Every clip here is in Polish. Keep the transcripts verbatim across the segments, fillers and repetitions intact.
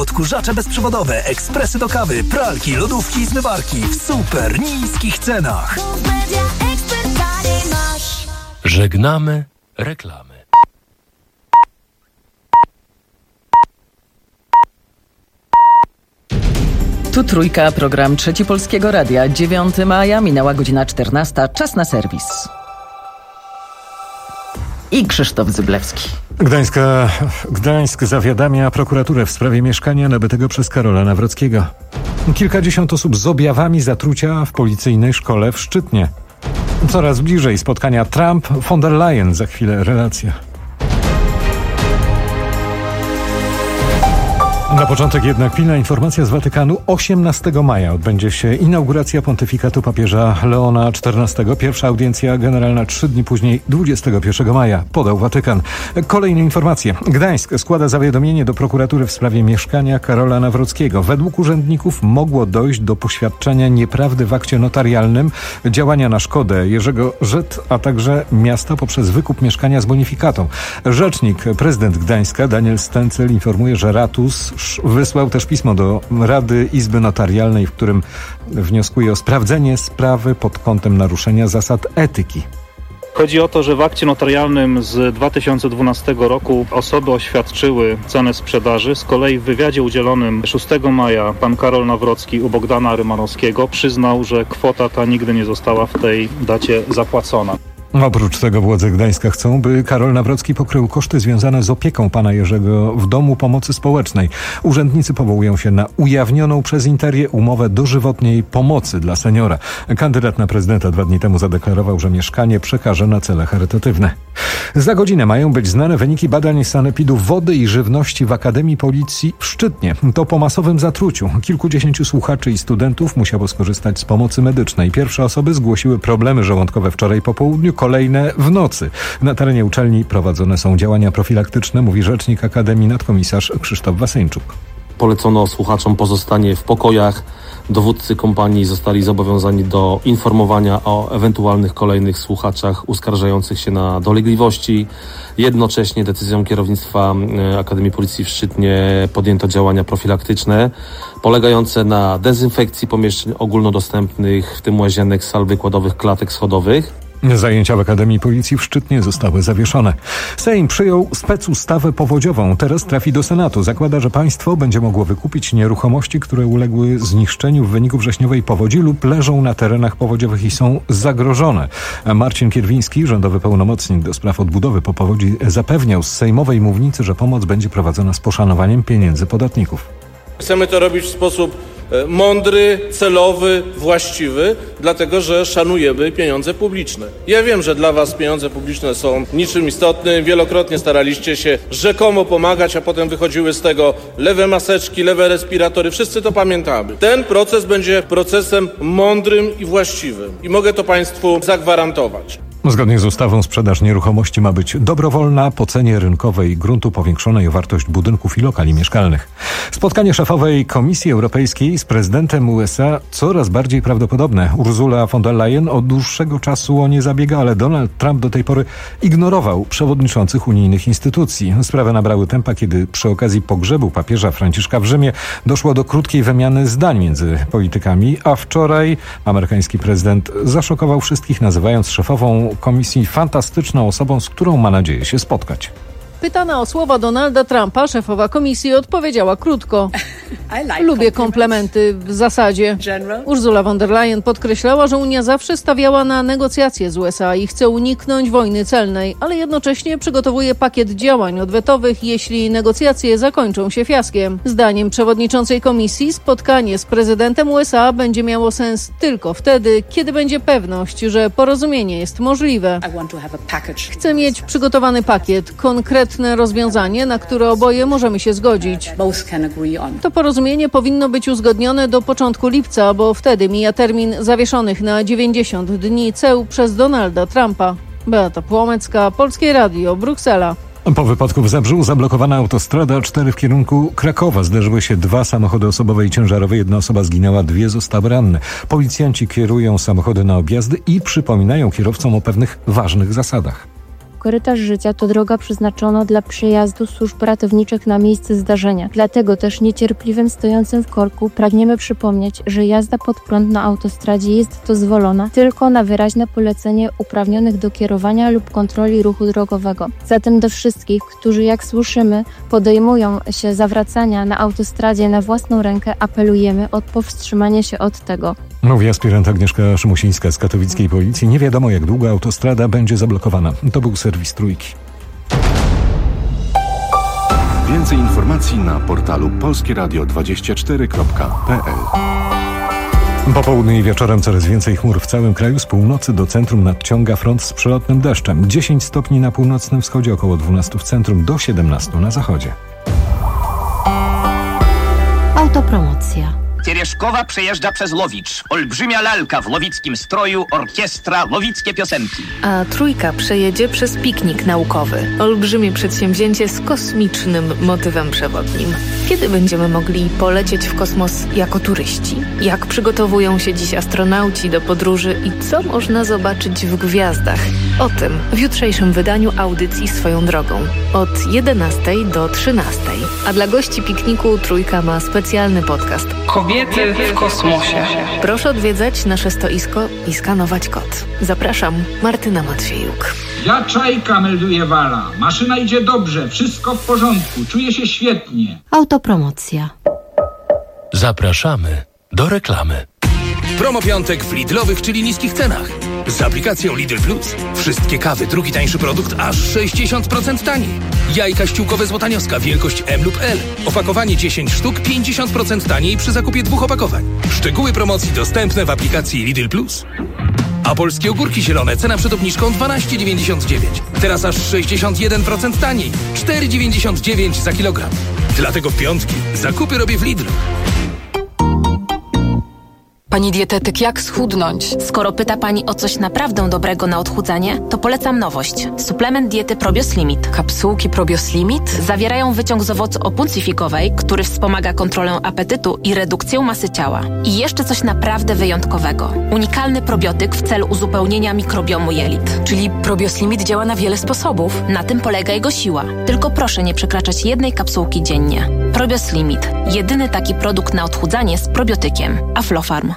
odkurzacze bezprzewodowe, ekspresy do kawy, pralki, lodówki i zmywarki w super niskich cenach. Żegnamy reklamy. Tu Trójka, program Trzeci Polskiego Radia. dziewiątego maja, minęła godzina czternasta. Czas na serwis. I Krzysztof Zyblewski. Gdańska, Gdańsk zawiadamia prokuraturę w sprawie mieszkania nabytego przez Karola Nawrockiego. Kilkadziesiąt osób z objawami zatrucia w policyjnej szkole w Szczytnie. Coraz bliżej spotkania Trump-von der Leyen. Za chwilę relacja. Na początek jednak pilna informacja z Watykanu. osiemnastego maja odbędzie się inauguracja pontyfikatu papieża Leona czternastego. Pierwsza audiencja generalna trzy dni później, dwudziestego pierwszego maja, podał Watykan. Kolejne informacje. Gdańsk składa zawiadomienie do prokuratury w sprawie mieszkania Karola Nawrockiego. Według urzędników mogło dojść do poświadczenia nieprawdy w akcie notarialnym, działania na szkodę Jerzego Żet, a także miasta poprzez wykup mieszkania z bonifikatą. Rzecznik, prezydent Gdańska Daniel Stencel informuje, że ratus wysłał też pismo do Rady Izby Notarialnej, w którym wnioskuje o sprawdzenie sprawy pod kątem naruszenia zasad etyki. Chodzi o to, że w akcie notarialnym z dwa tysiące dwunastego roku osoby oświadczyły cenę sprzedaży. Z kolei w wywiadzie udzielonym szóstego maja pan Karol Nawrocki u Bogdana Rymanowskiego przyznał, że kwota ta nigdy nie została w tej dacie zapłacona. Oprócz tego władze Gdańska chcą, by Karol Nawrocki pokrył koszty związane z opieką pana Jerzego w domu pomocy społecznej. Urzędnicy powołują się na ujawnioną przez Interię umowę dożywotniej pomocy dla seniora. Kandydat na prezydenta dwa dni temu zadeklarował, że mieszkanie przekaże na cele charytatywne. Za godzinę mają być znane wyniki badań sanepidu wody i żywności w Akademii Policji w Szczytnie. To po masowym zatruciu. Kilkudziesięciu słuchaczy i studentów musiało skorzystać z pomocy medycznej. Pierwsze osoby zgłosiły problemy żołądkowe wczoraj po południu, kolejne w nocy. Na terenie uczelni prowadzone są działania profilaktyczne, mówi rzecznik Akademii nadkomisarz Krzysztof Wasyńczuk. Polecono słuchaczom pozostanie w pokojach. Dowódcy kompanii zostali zobowiązani do informowania o ewentualnych kolejnych słuchaczach uskarżających się na dolegliwości. Jednocześnie decyzją kierownictwa Akademii Policji w Szczytnie podjęto działania profilaktyczne polegające na dezynfekcji pomieszczeń ogólnodostępnych, w tym łazienek, sal wykładowych, klatek schodowych. Zajęcia w Akademii Policji w Szczytnie zostały zawieszone. Sejm przyjął specustawę powodziową. Teraz trafi do Senatu. Zakłada, że państwo będzie mogło wykupić nieruchomości, które uległy zniszczeniu w wyniku wrześniowej powodzi lub leżą na terenach powodziowych i są zagrożone. Marcin Kierwiński, rządowy pełnomocnik do spraw odbudowy po powodzi, zapewniał z sejmowej mównicy, że pomoc będzie prowadzona z poszanowaniem pieniędzy podatników. Chcemy to robić w sposób mądry, celowy, właściwy, dlatego że szanujemy pieniądze publiczne. Ja wiem, że dla was pieniądze publiczne są niczym istotnym. Wielokrotnie staraliście się rzekomo pomagać, a potem wychodziły z tego lewe maseczki, lewe respiratory. Wszyscy to pamiętamy. Ten proces będzie procesem mądrym i właściwym. I mogę to państwu zagwarantować. Zgodnie z ustawą sprzedaż nieruchomości ma być dobrowolna, po cenie rynkowej gruntu powiększonej o wartość budynków i lokali mieszkalnych. Spotkanie szefowej Komisji Europejskiej z prezydentem U S A coraz bardziej prawdopodobne. Ursula von der Leyen od dłuższego czasu o nie zabiega, ale Donald Trump do tej pory ignorował przewodniczących unijnych instytucji. Sprawy nabrały tempa, kiedy przy okazji pogrzebu papieża Franciszka w Rzymie doszło do krótkiej wymiany zdań między politykami, a wczoraj amerykański prezydent zaszokował wszystkich, nazywając szefową Komisji fantastyczną osobą, z którą ma nadzieję się spotkać. Pytana o słowa Donalda Trumpa, szefowa komisji odpowiedziała krótko. Lubię komplementy w zasadzie. Ursula von der Leyen podkreślała, że Unia zawsze stawiała na negocjacje z U S A i chce uniknąć wojny celnej, ale jednocześnie przygotowuje pakiet działań odwetowych, jeśli negocjacje zakończą się fiaskiem. Zdaniem przewodniczącej komisji spotkanie z prezydentem U S A będzie miało sens tylko wtedy, kiedy będzie pewność, że porozumienie jest możliwe. Chcę mieć przygotowany pakiet, konkretny rozwiązanie, na które oboje możemy się zgodzić. To porozumienie powinno być uzgodnione do początku lipca, bo wtedy mija termin zawieszonych na dziewięćdziesiąt dni ceł przez Donalda Trumpa. Beata Płomecka, Polskie Radio, Bruksela. Po wypadku w Zabrzu zablokowana autostrada A cztery w kierunku Krakowa. Zderzyły się dwa samochody osobowe i ciężarowe. Jedna osoba zginęła, dwie zostały ranne. Policjanci kierują samochody na objazdy i przypominają kierowcom o pewnych ważnych zasadach. korytarz życia to droga przeznaczona dla przejazdu służb ratowniczych na miejsce zdarzenia. Dlatego też niecierpliwym stojącym w korku pragniemy przypomnieć, że jazda pod prąd na autostradzie jest dozwolona tylko na wyraźne polecenie uprawnionych do kierowania lub kontroli ruchu drogowego. Zatem do wszystkich, którzy jak słyszymy podejmują się zawracania na autostradzie na własną rękę, apelujemy o powstrzymanie się od tego. Mówi aspirant Agnieszka Szymusińska z katowickiej policji. Nie wiadomo, jak długo autostrada będzie zablokowana. To był serwis Trójki. Więcej informacji na portalu polskie radio dwadzieścia cztery kropka p l. Po południu i wieczorem coraz więcej chmur w całym kraju. Z północy do centrum nadciąga front z przelotnym deszczem. dziesięć stopni na północnym wschodzie, około dwanaście w centrum, do siedemnaście na zachodzie. Autopromocja. Teрешkowa przejeżdża przez Lowicz. Olbrzymia lalka w lowickim stroju, orkiestra, lowickie piosenki. A Trójka przejedzie przez piknik naukowy. Olbrzymie przedsięwzięcie z kosmicznym motywem przewodnim. Kiedy będziemy mogli polecieć w kosmos jako turyści? Jak przygotowują się dziś astronauci do podróży i co można zobaczyć w gwiazdach? O tym w jutrzejszym wydaniu audycji Swoją drogą. Od jedenastej do trzynastej. A dla gości pikniku Trójka ma specjalny podcast. Kobiety w kosmosie. Proszę odwiedzać nasze stoisko i skanować kod. Zapraszam, Martyna Matwiejuk. Ja Czajka, melduje Wala. Maszyna idzie dobrze, wszystko w porządku, czuję się świetnie. Autopromocja. Zapraszamy do reklamy. Promo piątek w Lidlowych, czyli niskich cenach. Z aplikacją Lidl Plus wszystkie kawy, drugi tańszy produkt aż sześćdziesiąt procent taniej. Jajka ściółkowe złotanioska, wielkość M lub L. Opakowanie dziesięć sztuk, pięćdziesiąt procent taniej przy zakupie dwóch opakowań. Szczegóły promocji dostępne w aplikacji Lidl Plus. A polskie ogórki zielone, cena przed obniżką dwanaście dziewięćdziesiąt dziewięć. Teraz aż sześćdziesiąt jeden procent taniej. cztery dziewięćdziesiąt dziewięć za kilogram. Dlatego w piątki zakupy robię w Lidlu. Pani dietetyk, jak schudnąć? Skoro pyta Pani o coś naprawdę dobrego na odchudzanie, to polecam nowość. Suplement diety Probios Limit. Kapsułki Probios Limit? Zawierają wyciąg z owocu opuncyfikowej, który wspomaga kontrolę apetytu i redukcję masy ciała. I jeszcze coś naprawdę wyjątkowego. Unikalny probiotyk w celu uzupełnienia mikrobiomu jelit. Czyli Probios Limit działa na wiele sposobów. Na tym polega jego siła. Tylko proszę nie przekraczać jednej kapsułki dziennie. Probios Limit. Jedyny taki produkt na odchudzanie z probiotykiem. Aflofarm.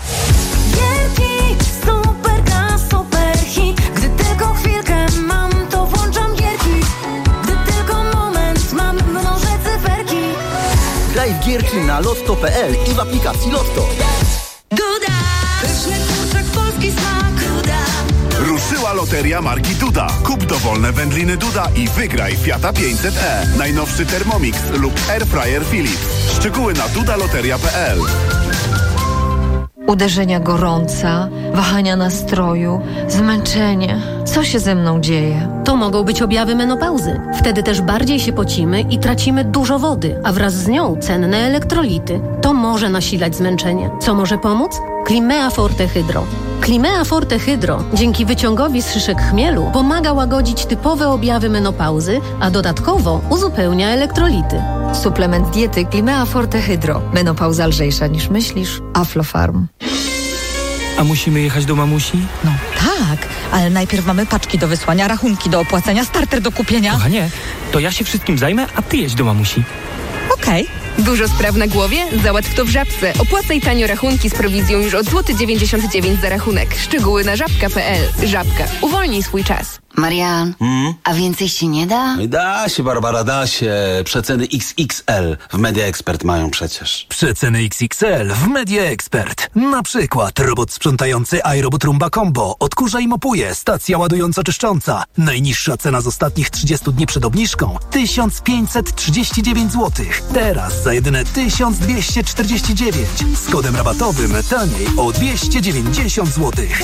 Graj w gierki na lotto kropka p l i w aplikacji Lotto. Duda! Pyszny kurczak, polski smak. Duda! Ruszyła loteria marki Duda. Kup dowolne wędliny Duda i wygraj Fiata pięćset e. Najnowszy Thermomix lub Airfryer Philips. Szczegóły na dudaloteria kropka p l. Uderzenia gorąca, wahania nastroju, zmęczenie. Co się ze mną dzieje? To mogą być objawy menopauzy. Wtedy też bardziej się pocimy i tracimy dużo wody, a wraz z nią cenne elektrolity. To może nasilać zmęczenie. Co może pomóc? Climea Forte Hydro. Climea Forte Hydro dzięki wyciągowi z szyszek chmielu pomaga łagodzić typowe objawy menopauzy, a dodatkowo uzupełnia elektrolity. Suplement diety Climea Forte Hydro. Menopauza lżejsza niż myślisz. Aflofarm. A musimy jechać do mamusi? No tak, ale najpierw mamy paczki do wysłania, rachunki do opłacenia, starter do kupienia. Kochanie, to ja się wszystkim zajmę, a ty jedź do mamusi. Okej. Okay. Dużo spraw na głowie? Załatw to w Żabce. Opłacaj tanio rachunki z prowizją już od złoty dziewięćdziesiąt dziewięć za rachunek. Szczegóły na żabka kropka p l. Żabka. Uwolnij swój czas. Marian, hmm? a więcej się nie da? Da się, Barbara, da się. Przeceny iks iks el w Media Expert mają przecież. Przeceny iks iks el w Media Expert. Na przykład robot sprzątający iRobot Roomba Combo. Odkurza i mopuje. Stacja ładująco-czyszcząca. Najniższa cena z ostatnich trzydziestu dni przed obniżką tysiąc pięćset trzydzieści dziewięć złotych. Teraz za jedyne tysiąc dwieście czterdzieści dziewięć. Z kodem rabatowym taniej o dwieście dziewięćdziesiąt złotych.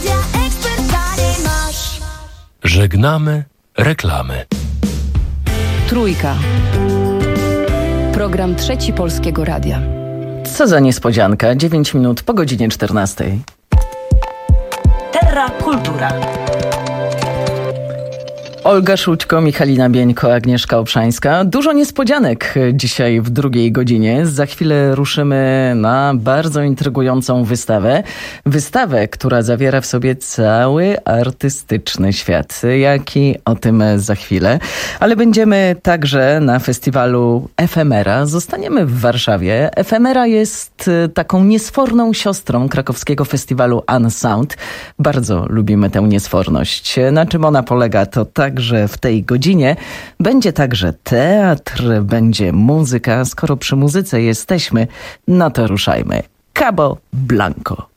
Żegnamy reklamy. Trójka. Program Trzeci Polskiego Radia. Co za niespodzianka. dziewięć minut po godzinie czternastej. Terra Kultura. Olga Szućko, Michalina Bieńko, Agnieszka Obszańska. Dużo niespodzianek dzisiaj w drugiej godzinie. Za chwilę ruszymy na bardzo intrygującą wystawę. Wystawę, która zawiera w sobie cały artystyczny świat. Jaki? O tym za chwilę. Ale będziemy także na festiwalu Efemera. Zostaniemy w Warszawie. Efemera jest taką niesforną siostrą krakowskiego festiwalu Unsound. Bardzo lubimy tę niesforność. Na czym ona polega, to także w tej godzinie będzie także teatr, będzie muzyka. Skoro przy muzyce jesteśmy, no to ruszajmy. Cabo Blanco.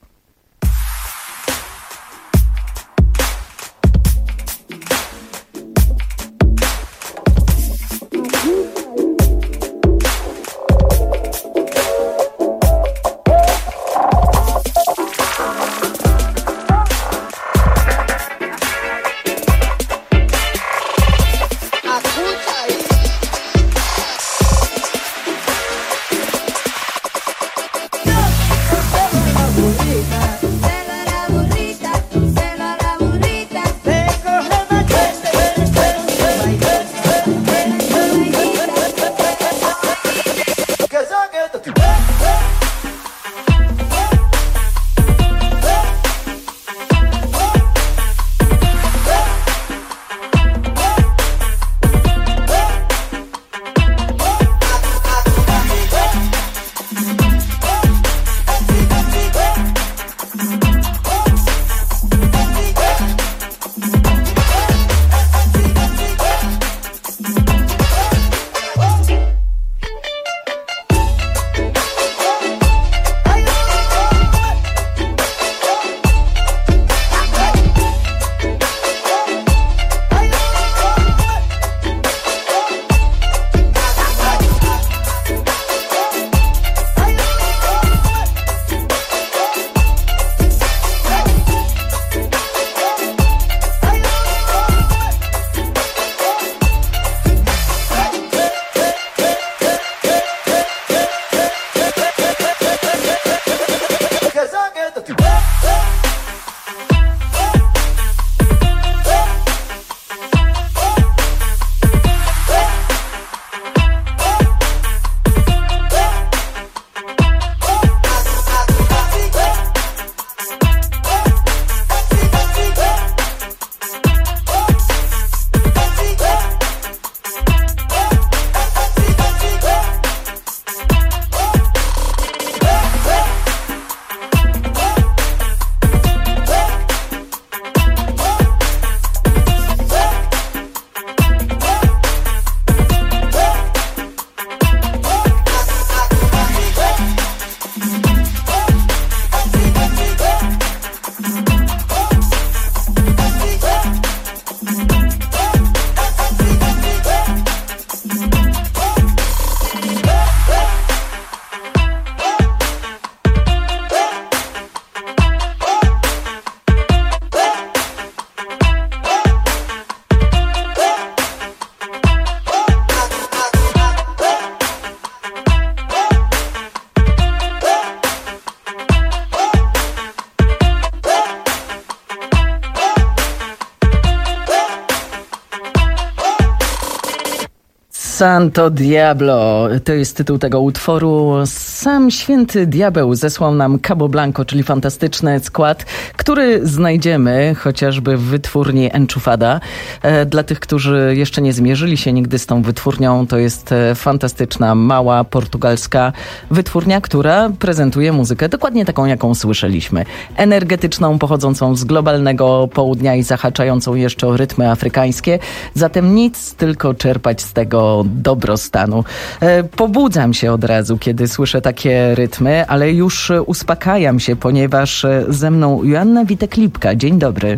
Santo Diablo, to jest tytuł tego utworu. Sam święty diabeł zesłał nam Cabo Blanco, czyli fantastyczny skład, który znajdziemy chociażby w wytwórni Enchufada. E, dla tych, którzy jeszcze nie zmierzyli się nigdy z tą wytwórnią, to jest fantastyczna, mała, portugalska wytwórnia, która prezentuje muzykę dokładnie taką, jaką słyszeliśmy. Energetyczną, pochodzącą z globalnego południa i zahaczającą jeszcze o rytmy afrykańskie. Zatem nic, tylko czerpać z tego dobrostanu. E, pobudzam się od razu, kiedy słyszę takie rytmy, ale już uspokajam się, ponieważ ze mną Joanna Witek-Lipka. Dzień dobry.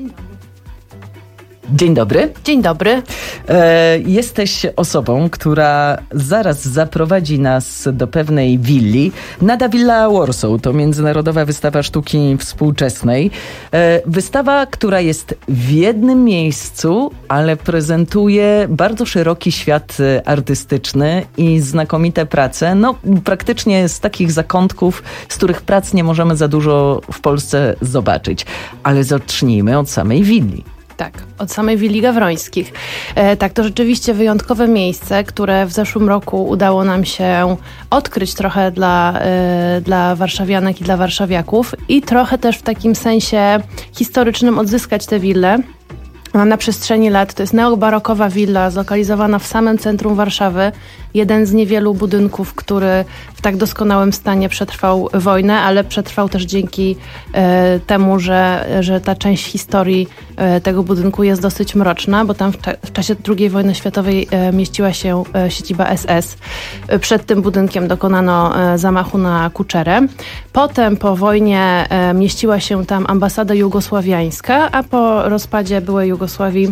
Dzień dobry. Dzień dobry. E, jesteś osobą, która zaraz zaprowadzi nas do pewnej willi. Nada Villa Warsaw to międzynarodowa wystawa sztuki współczesnej. E, wystawa, która jest w jednym miejscu, ale prezentuje bardzo szeroki świat artystyczny i znakomite prace. No, praktycznie z takich zakątków, z których prac nie możemy za dużo w Polsce zobaczyć. Ale zacznijmy od samej willi. tak. Od samej Willi Gawrońskich. E, tak, to rzeczywiście wyjątkowe miejsce, które w zeszłym roku udało nam się odkryć trochę dla, e, dla warszawianek i dla warszawiaków i trochę też w takim sensie historycznym odzyskać tę willę. Na przestrzeni lat to jest neobarokowa willa zlokalizowana w samym centrum Warszawy. Jeden z niewielu budynków, który w tak doskonałym stanie przetrwał wojnę, ale przetrwał też dzięki e, temu, że, że ta część historii e, tego budynku jest dosyć mroczna, bo tam w, cza- w czasie drugiej wojny światowej e, mieściła się e, siedziba S S. E, przed tym budynkiem dokonano e, zamachu na Kuczerę. Potem po wojnie e, mieściła się tam ambasada jugosławiańska, a po rozpadzie byłej Jugosławii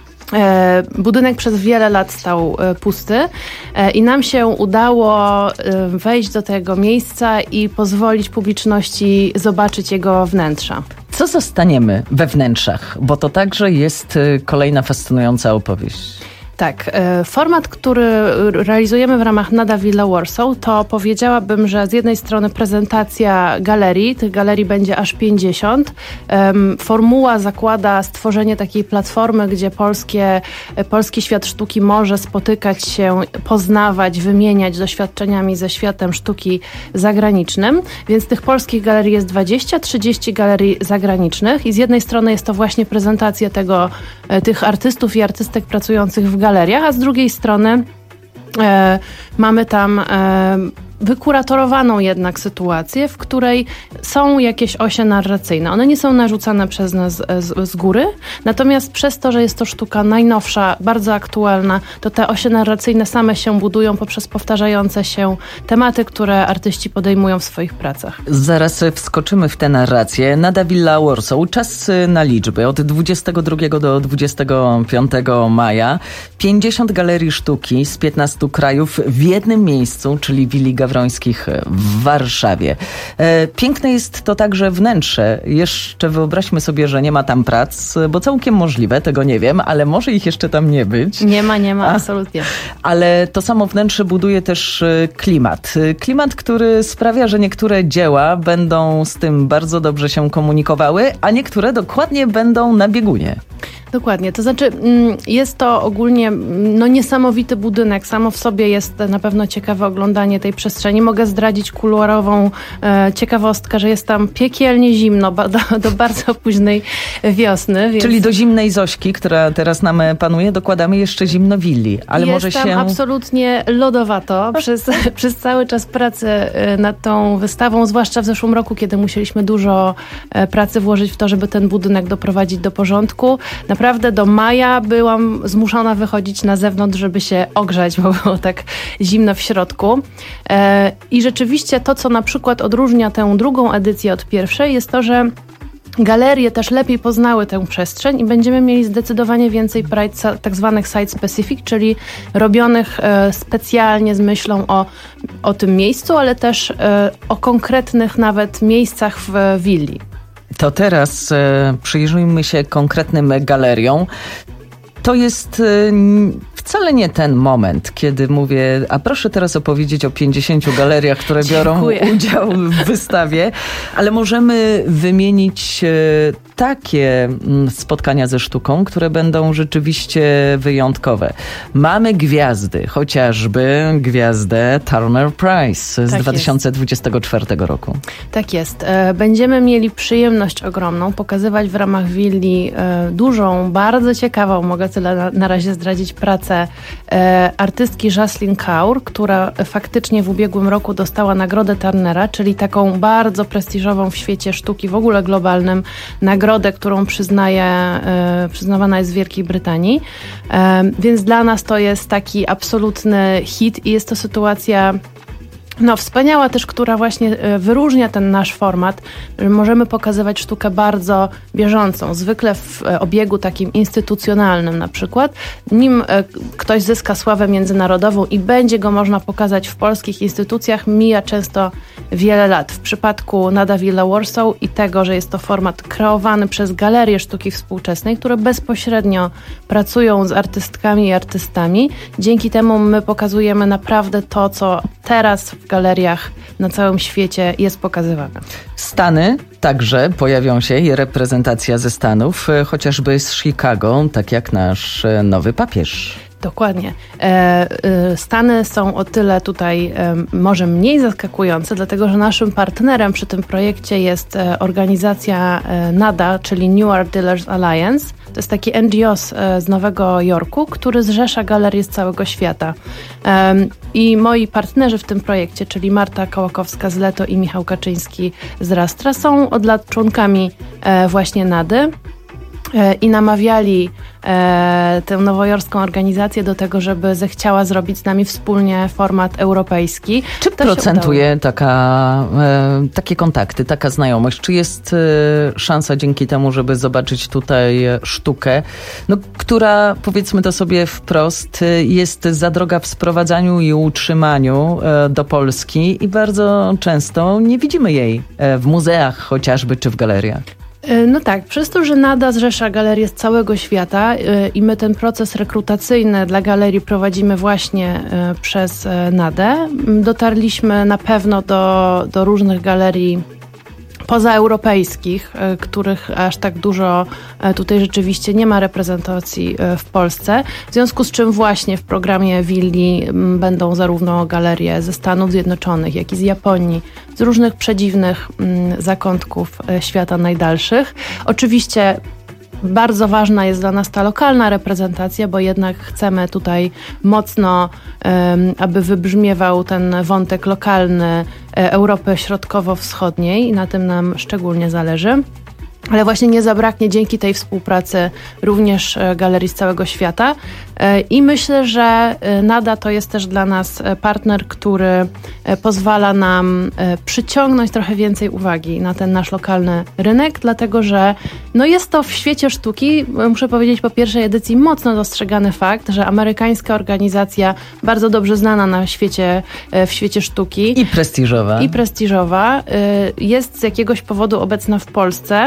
E, budynek przez wiele lat stał e, pusty e, i nam się udało e, wejść do tego miejsca i pozwolić publiczności zobaczyć jego wnętrza. Co zostaniemy we wnętrzach? Bo to także jest e, kolejna fascynująca opowieść. Tak, format, który realizujemy w ramach Nada Villa Warsaw, to powiedziałabym, że z jednej strony prezentacja galerii, tych galerii będzie aż pięćdziesiąt. Formuła zakłada stworzenie takiej platformy, gdzie polskie, polski świat sztuki może spotykać się, poznawać, wymieniać doświadczeniami ze światem sztuki zagranicznym, więc tych polskich galerii jest dwadzieścia, trzydzieści galerii zagranicznych i z jednej strony jest to właśnie prezentacja tego, tych artystów i artystek pracujących w galeriach, a z drugiej strony e, mamy tam e, wykuratorowaną jednak sytuację, w której są jakieś osie narracyjne. One nie są narzucane przez nas z, z góry, natomiast przez to, że jest to sztuka najnowsza, bardzo aktualna, to te osie narracyjne same się budują poprzez powtarzające się tematy, które artyści podejmują w swoich pracach. Zaraz wskoczymy w tę narrację. Nada Villa Warsaw, czas na liczby. Od dwudziestego drugiego do dwudziestego piątego maja pięćdziesiąt galerii sztuki z piętnastu krajów w jednym miejscu, czyli Willi Gawrońskich w Warszawie. E, piękne jest to także wnętrze. Jeszcze wyobraźmy sobie, że nie ma tam prac, bo całkiem możliwe, tego nie wiem, ale może ich jeszcze tam nie być. Nie ma, nie ma, A, absolutnie. Ale to samo wnętrze buduje też klimat. Klimat, który sprawia, że niektóre dzieła będą z tym bardzo dobrze się komunikowały, a niektóre dokładnie będą na biegunie. Dokładnie, to znaczy jest to ogólnie no, niesamowity budynek. Samo w sobie jest na pewno ciekawe oglądanie tej przestrzeni. Mogę zdradzić kuluarową e, ciekawostkę, że jest tam piekielnie zimno ba, do, do bardzo późnej wiosny. Więc... Czyli do zimnej Zośki, która teraz nam panuje, dokładamy jeszcze zimno willi. Ale jest może tam się... absolutnie lodowato przez, przez cały czas pracy nad tą wystawą, zwłaszcza w zeszłym roku, kiedy musieliśmy dużo pracy włożyć w to, żeby ten budynek doprowadzić do porządku. Naprawdę do maja byłam zmuszona wychodzić na zewnątrz, żeby się ogrzać, bo było tak zimno w środku. E, I rzeczywiście to, co na przykład odróżnia tę drugą edycję od pierwszej, jest to, że galerie też lepiej poznały tę przestrzeń i będziemy mieli zdecydowanie więcej prac tak zwanych site-specific, czyli robionych e, specjalnie z myślą o, o tym miejscu, ale też e, o konkretnych nawet miejscach w willi. To teraz e, przyjrzyjmy się konkretnym galeriom. To jest e, wcale nie ten moment, kiedy mówię, a proszę teraz opowiedzieć o pięćdziesięciu galeriach, które biorą Dziękuję. udział w wystawie, ale możemy wymienić e, takie m, spotkania ze sztuką, które będą rzeczywiście wyjątkowe. Mamy gwiazdy, chociażby gwiazdę Turner Prize z Tak dwa tysiące dwudziestego czwartego roku. Tak jest. Będziemy mieli przyjemność ogromną pokazywać w ramach willi dużą, bardzo ciekawą, mogę tyle na, na razie zdradzić, pracę artystki Jocelyn Kaur, która faktycznie w ubiegłym roku dostała nagrodę Turnera, czyli taką bardzo prestiżową w świecie sztuki, w ogóle globalnym, nagrodę, którą przyznaje, przyznawana jest w Wielkiej Brytanii. Więc dla nas to jest taki absolutny hit i jest to sytuacja no, wspaniała też, która właśnie wyróżnia ten nasz format. Możemy pokazywać sztukę bardzo bieżącą, zwykle w obiegu takim instytucjonalnym na przykład. Nim ktoś zyska sławę międzynarodową i będzie go można pokazać w polskich instytucjach, mija często wiele lat. W przypadku Nada Villa Warsaw i tego, że jest to format kreowany przez Galerię Sztuki Współczesnej, które bezpośrednio pracują z artystkami i artystami. Dzięki temu my pokazujemy naprawdę to, co teraz w galeriach na całym świecie jest pokazywane. Stany także pojawią się i reprezentacja ze Stanów, chociażby z Chicago, tak jak nasz nowy papież. Dokładnie. Stany są o tyle tutaj może mniej zaskakujące, dlatego że naszym partnerem przy tym projekcie jest organizacja NADA, czyli New Art Dealers Alliance. To jest taki N G O z Nowego Jorku, który zrzesza galerie z całego świata. I moi partnerzy w tym projekcie, czyli Marta Kołakowska z Leto i Michał Kaczyński z Rastra, są od lat członkami właśnie NADY i namawiali e, tę nowojorską organizację do tego, żeby zechciała zrobić z nami wspólnie format europejski. Czy to procentuje taka, e, takie kontakty, taka znajomość? Czy jest e, szansa dzięki temu, żeby zobaczyć tutaj sztukę, no, która, powiedzmy to sobie wprost, jest za droga w sprowadzaniu i utrzymaniu e, do Polski i bardzo często nie widzimy jej e, w muzeach chociażby, czy w galeriach? No tak, przez to, że NADA zrzesza galerie z całego świata i my ten proces rekrutacyjny dla galerii prowadzimy właśnie przez NADę, dotarliśmy na pewno do, do różnych galerii pozaeuropejskich, których aż tak dużo tutaj rzeczywiście nie ma reprezentacji w Polsce. W związku z czym właśnie w programie Willi będą zarówno galerie ze Stanów Zjednoczonych, jak i z Japonii, z różnych przedziwnych zakątków świata najdalszych. Oczywiście bardzo ważna jest dla nas ta lokalna reprezentacja, bo jednak chcemy tutaj mocno, um, aby wybrzmiewał ten wątek lokalny Europy Środkowo-Wschodniej i na tym nam szczególnie zależy. Ale właśnie nie zabraknie dzięki tej współpracy również galerii z całego świata i myślę, że NADA to jest też dla nas partner, który pozwala nam przyciągnąć trochę więcej uwagi na ten nasz lokalny rynek, dlatego że no jest to w świecie sztuki, muszę powiedzieć, po pierwszej edycji mocno dostrzegany fakt, że amerykańska organizacja, bardzo dobrze znana na świecie, w świecie sztuki i prestiżowa, i prestiżowa jest z jakiegoś powodu obecna w Polsce.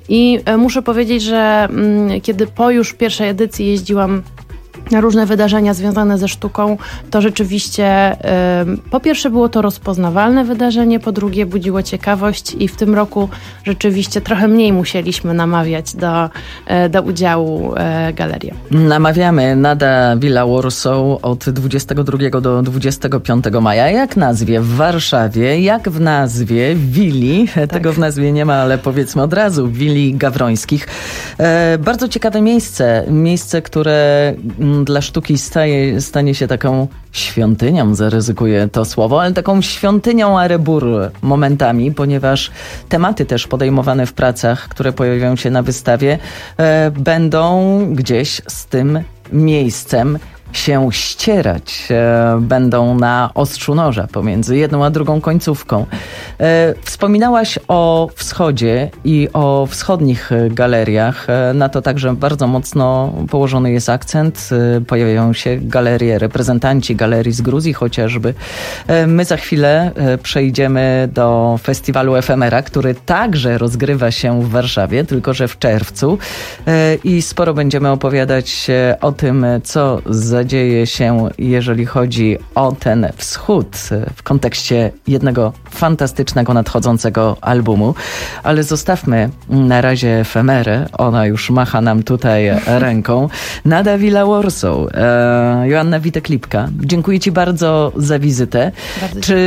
I muszę powiedzieć, że kiedy po już pierwszej edycji jeździłam na różne wydarzenia związane ze sztuką, to rzeczywiście po pierwsze było to rozpoznawalne wydarzenie, po drugie budziło ciekawość i w tym roku rzeczywiście trochę mniej musieliśmy namawiać do, do udziału galerii. Namawiamy Nada Villa Warsaw od dwudziestego drugiego do dwudziestego piątego maja. Jak nazwie w Warszawie, jak w nazwie Willi, tak. Tego w nazwie nie ma, ale powiedzmy od razu, Willi Gawrońskich. E, bardzo ciekawe miejsce, miejsce, które dla sztuki staje, stanie się taką świątynią, zaryzykuję to słowo, ale taką świątynią Arebur momentami, ponieważ tematy też podejmowane w pracach, które pojawiają się na wystawie, e, będą gdzieś z tym miejscem się ścierać, e, będą na ostrzu noża pomiędzy jedną a drugą końcówką. E, wspominałaś o wschodzie i o wschodnich galeriach. E, na to także bardzo mocno położony jest akcent. E, pojawiają się galerie, reprezentanci galerii z Gruzji chociażby. E, my za chwilę e, przejdziemy do festiwalu Efemera, który także rozgrywa się w Warszawie, tylko że w czerwcu. E, I sporo będziemy opowiadać o tym, co za dzieje się, jeżeli chodzi o ten wschód w kontekście jednego fantastycznego, nadchodzącego albumu. Ale zostawmy na razie Efemerę. Ona już macha nam tutaj ręką. Nada Villa Warsaw. E, Joanna Witek-Lipka. Dziękuję Ci bardzo za wizytę. Bardzo Czy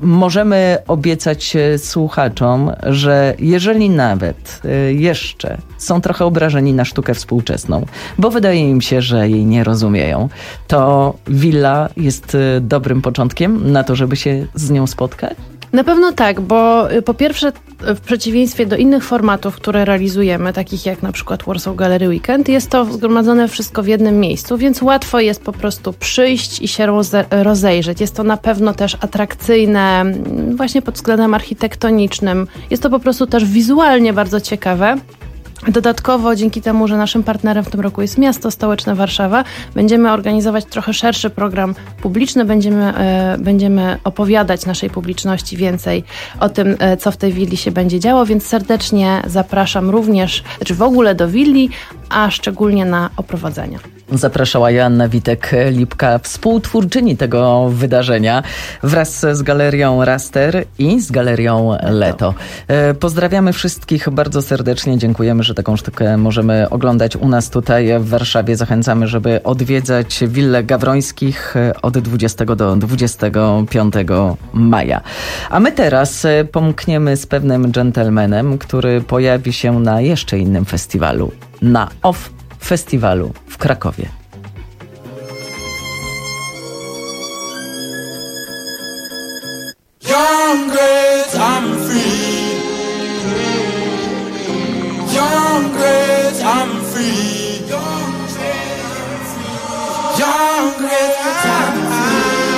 możemy obiecać słuchaczom, że jeżeli nawet jeszcze są trochę obrażeni na sztukę współczesną, bo wydaje im się, że jej nie rozumieją, to Villa jest dobrym początkiem na to, żeby się z nią spotkać? Na pewno tak, bo po pierwsze w przeciwieństwie do innych formatów, które realizujemy, takich jak na przykład Warsaw Gallery Weekend, jest to zgromadzone wszystko w jednym miejscu, więc łatwo jest po prostu przyjść i się roze- rozejrzeć. Jest to na pewno też atrakcyjne właśnie pod względem architektonicznym. Jest to po prostu też wizualnie bardzo ciekawe. Dodatkowo dzięki temu, że naszym partnerem w tym roku jest miasto stołeczne Warszawa, będziemy organizować trochę szerszy program publiczny, będziemy, e, będziemy opowiadać naszej publiczności więcej o tym, e, co w tej willi się będzie działo, więc serdecznie zapraszam również, znaczy w ogóle do willi, a szczególnie na oprowadzenia. Zapraszała Joanna Witek-Lipka, współtwórczyni tego wydarzenia, wraz z Galerią Raster i z Galerią Leto. Pozdrawiamy wszystkich bardzo serdecznie, dziękujemy, że taką sztukę możemy oglądać u nas tutaj w Warszawie. Zachęcamy, żeby odwiedzać Willę Gawrońskich od dwudziestego do dwudziestego piątego maja. A my teraz pomkniemy z pewnym dżentelmenem, który pojawi się na jeszcze innym festiwalu, na Off Festiwalu w Krakowie. Young great, I'm free. Young great, I'm free. Young great, I'm free.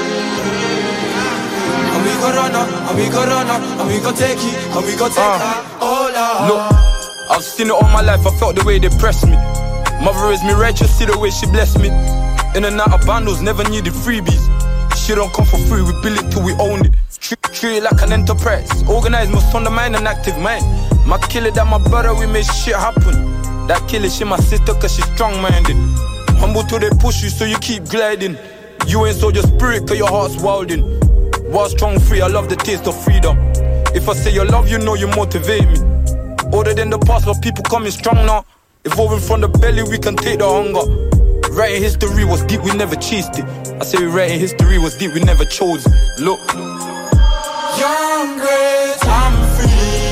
And we go run up, and we go run up, and we go take it, and we go take her all out. Look, I've seen it all my life, I felt the way they pressed me. Mother is me righteous, see the way she blessed me. In and out of bundles, never needed freebies. Shit don't come for free, we build it till we own it. Treat, treat it like an enterprise. Organized, most on the mind and active mind. My killer, that my brother, we make shit happen. That killer, she my sister, cause she strong-minded. Humble till they push you, so you keep gliding. You ain't sold your spirit, cause your heart's wilding. Wild, strong, free, I love the taste of freedom. If I say your love, you know you motivate me. Older than the past, but people coming strong now. Evolving from the belly, we can take the hunger. Writing history was deep, we never chased it. I say writing history was deep, we never chose it. Look. Young great, I'm free.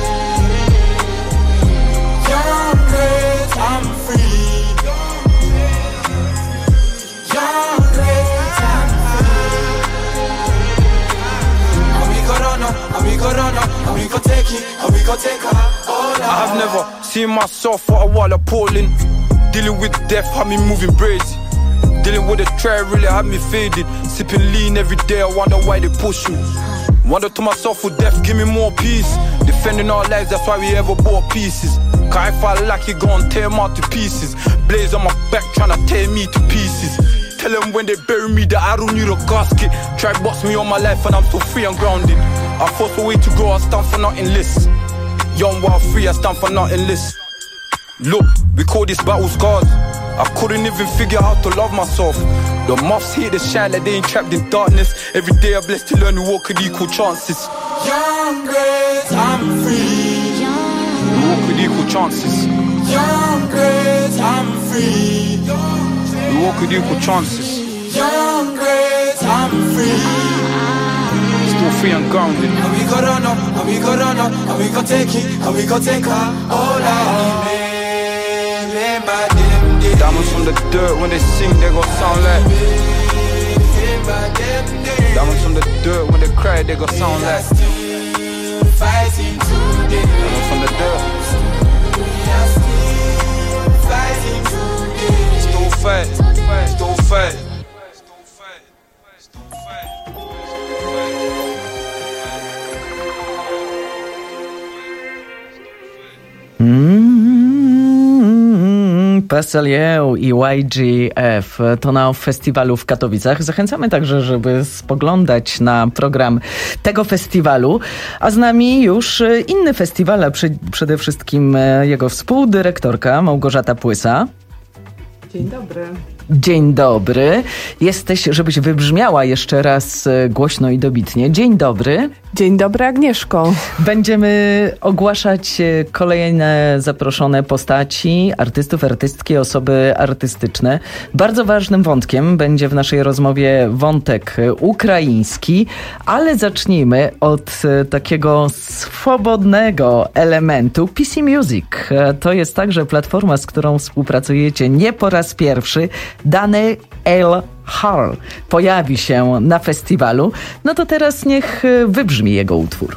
Young great, I'm free. Young great, I'm free. And we go run up, and we go run up, and we go take it, and we go take her all out. I have never seen myself for a while appalling. Dealing with death had me moving brazy. Dealing with the try really had me faded. Sipping lean every day, I wonder why they push me. Wonder to myself, will death give me more peace? Defending our lives, that's why we ever bought pieces. Cause if I like it, gon' tear them out to pieces. Blaze on my back, tryna tear me to pieces. Tell them when they bury me that I don't need a casket. Try box me all my life and I'm so free and grounded. I force a way to go, I stand for nothing less. Young, wild, free, I stand for nothing less. Look, we call this battle scars. I couldn't even figure out to love myself. The moths hate the shine like they ain't trapped in darkness. Every day I'm blessed to learn we walk with equal chances. Young great, I'm free. We walk with equal chances. Young great, I'm free. We walk with equal chances. Young great, I'm free. Still free and grounded. And we go run up, and we go run up, and we go take it, and we go take her all out. Diamonds from the dirt, when they sing they gon' sound like. Diamonds from the dirt, when they cry they gon' sound like. Diamonds from the dirt. Still fight, still fight. Pasalieu i Y G F to na festiwalu w Katowicach. Zachęcamy także, żeby spoglądać na program tego festiwalu, a z nami już inny festiwal, a przy, przede wszystkim jego współdyrektorka Małgorzata Płysa. Dzień dobry. Dzień dobry. Jesteś, żebyś wybrzmiała jeszcze raz głośno i dobitnie. Dzień dobry. Dzień dobry, Agnieszko. Będziemy ogłaszać kolejne zaproszone postaci, artystów, artystki, osoby artystyczne. Bardzo ważnym wątkiem będzie w naszej rozmowie wątek ukraiński, ale zacznijmy od takiego swobodnego elementu P C Music. To jest także platforma, z którą współpracujecie nie po raz pierwszy. Dany L. Hall pojawi się na festiwalu. No to teraz niech wybrzmi jego utwór.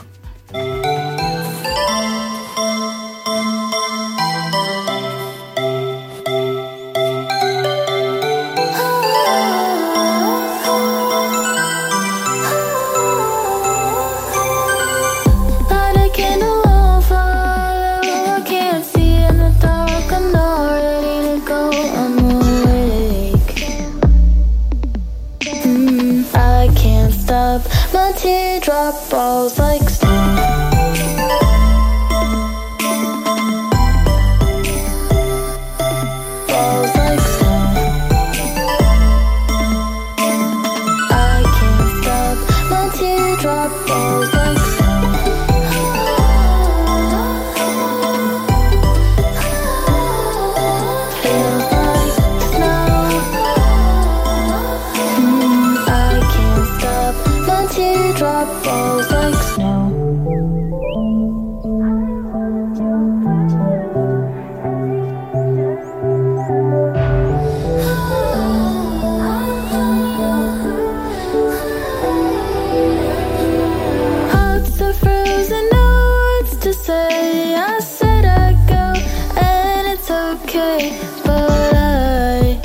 My teardrop falls like snow. Falls like snow. teardrop falls like snow. Feels like snow. Mm, I can't stop. My teardrop falls like snow. Say I said I'd go, and it's okay, but I,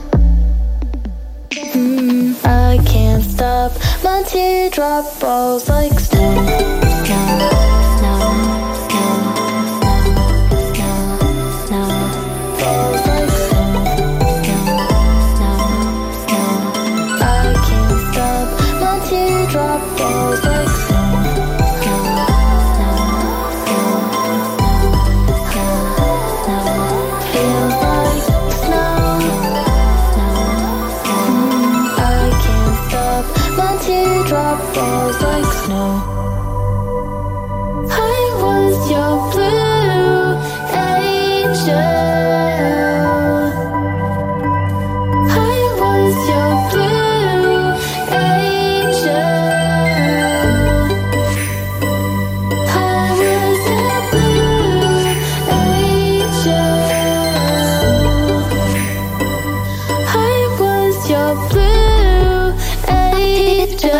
mm, I can't stop. My teardrop falls like snow, snow, snow, snow, snow, snow, snow, falls like snow, snow, snow, snow. I can't stop. My teardrop falls like snow. Teardrop falls like snow. I was your blue angel. I was your blue angel. I was your blue angel. I was your blue angel.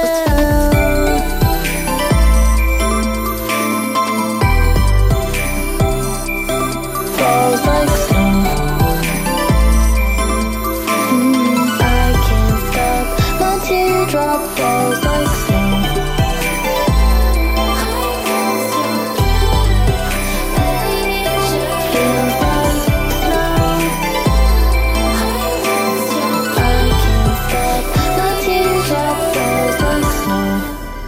Falls like snow. Mm, I can't stop. My teardrop falls like snow. Feels like snow. I can't stop. My teardrop falls like snow.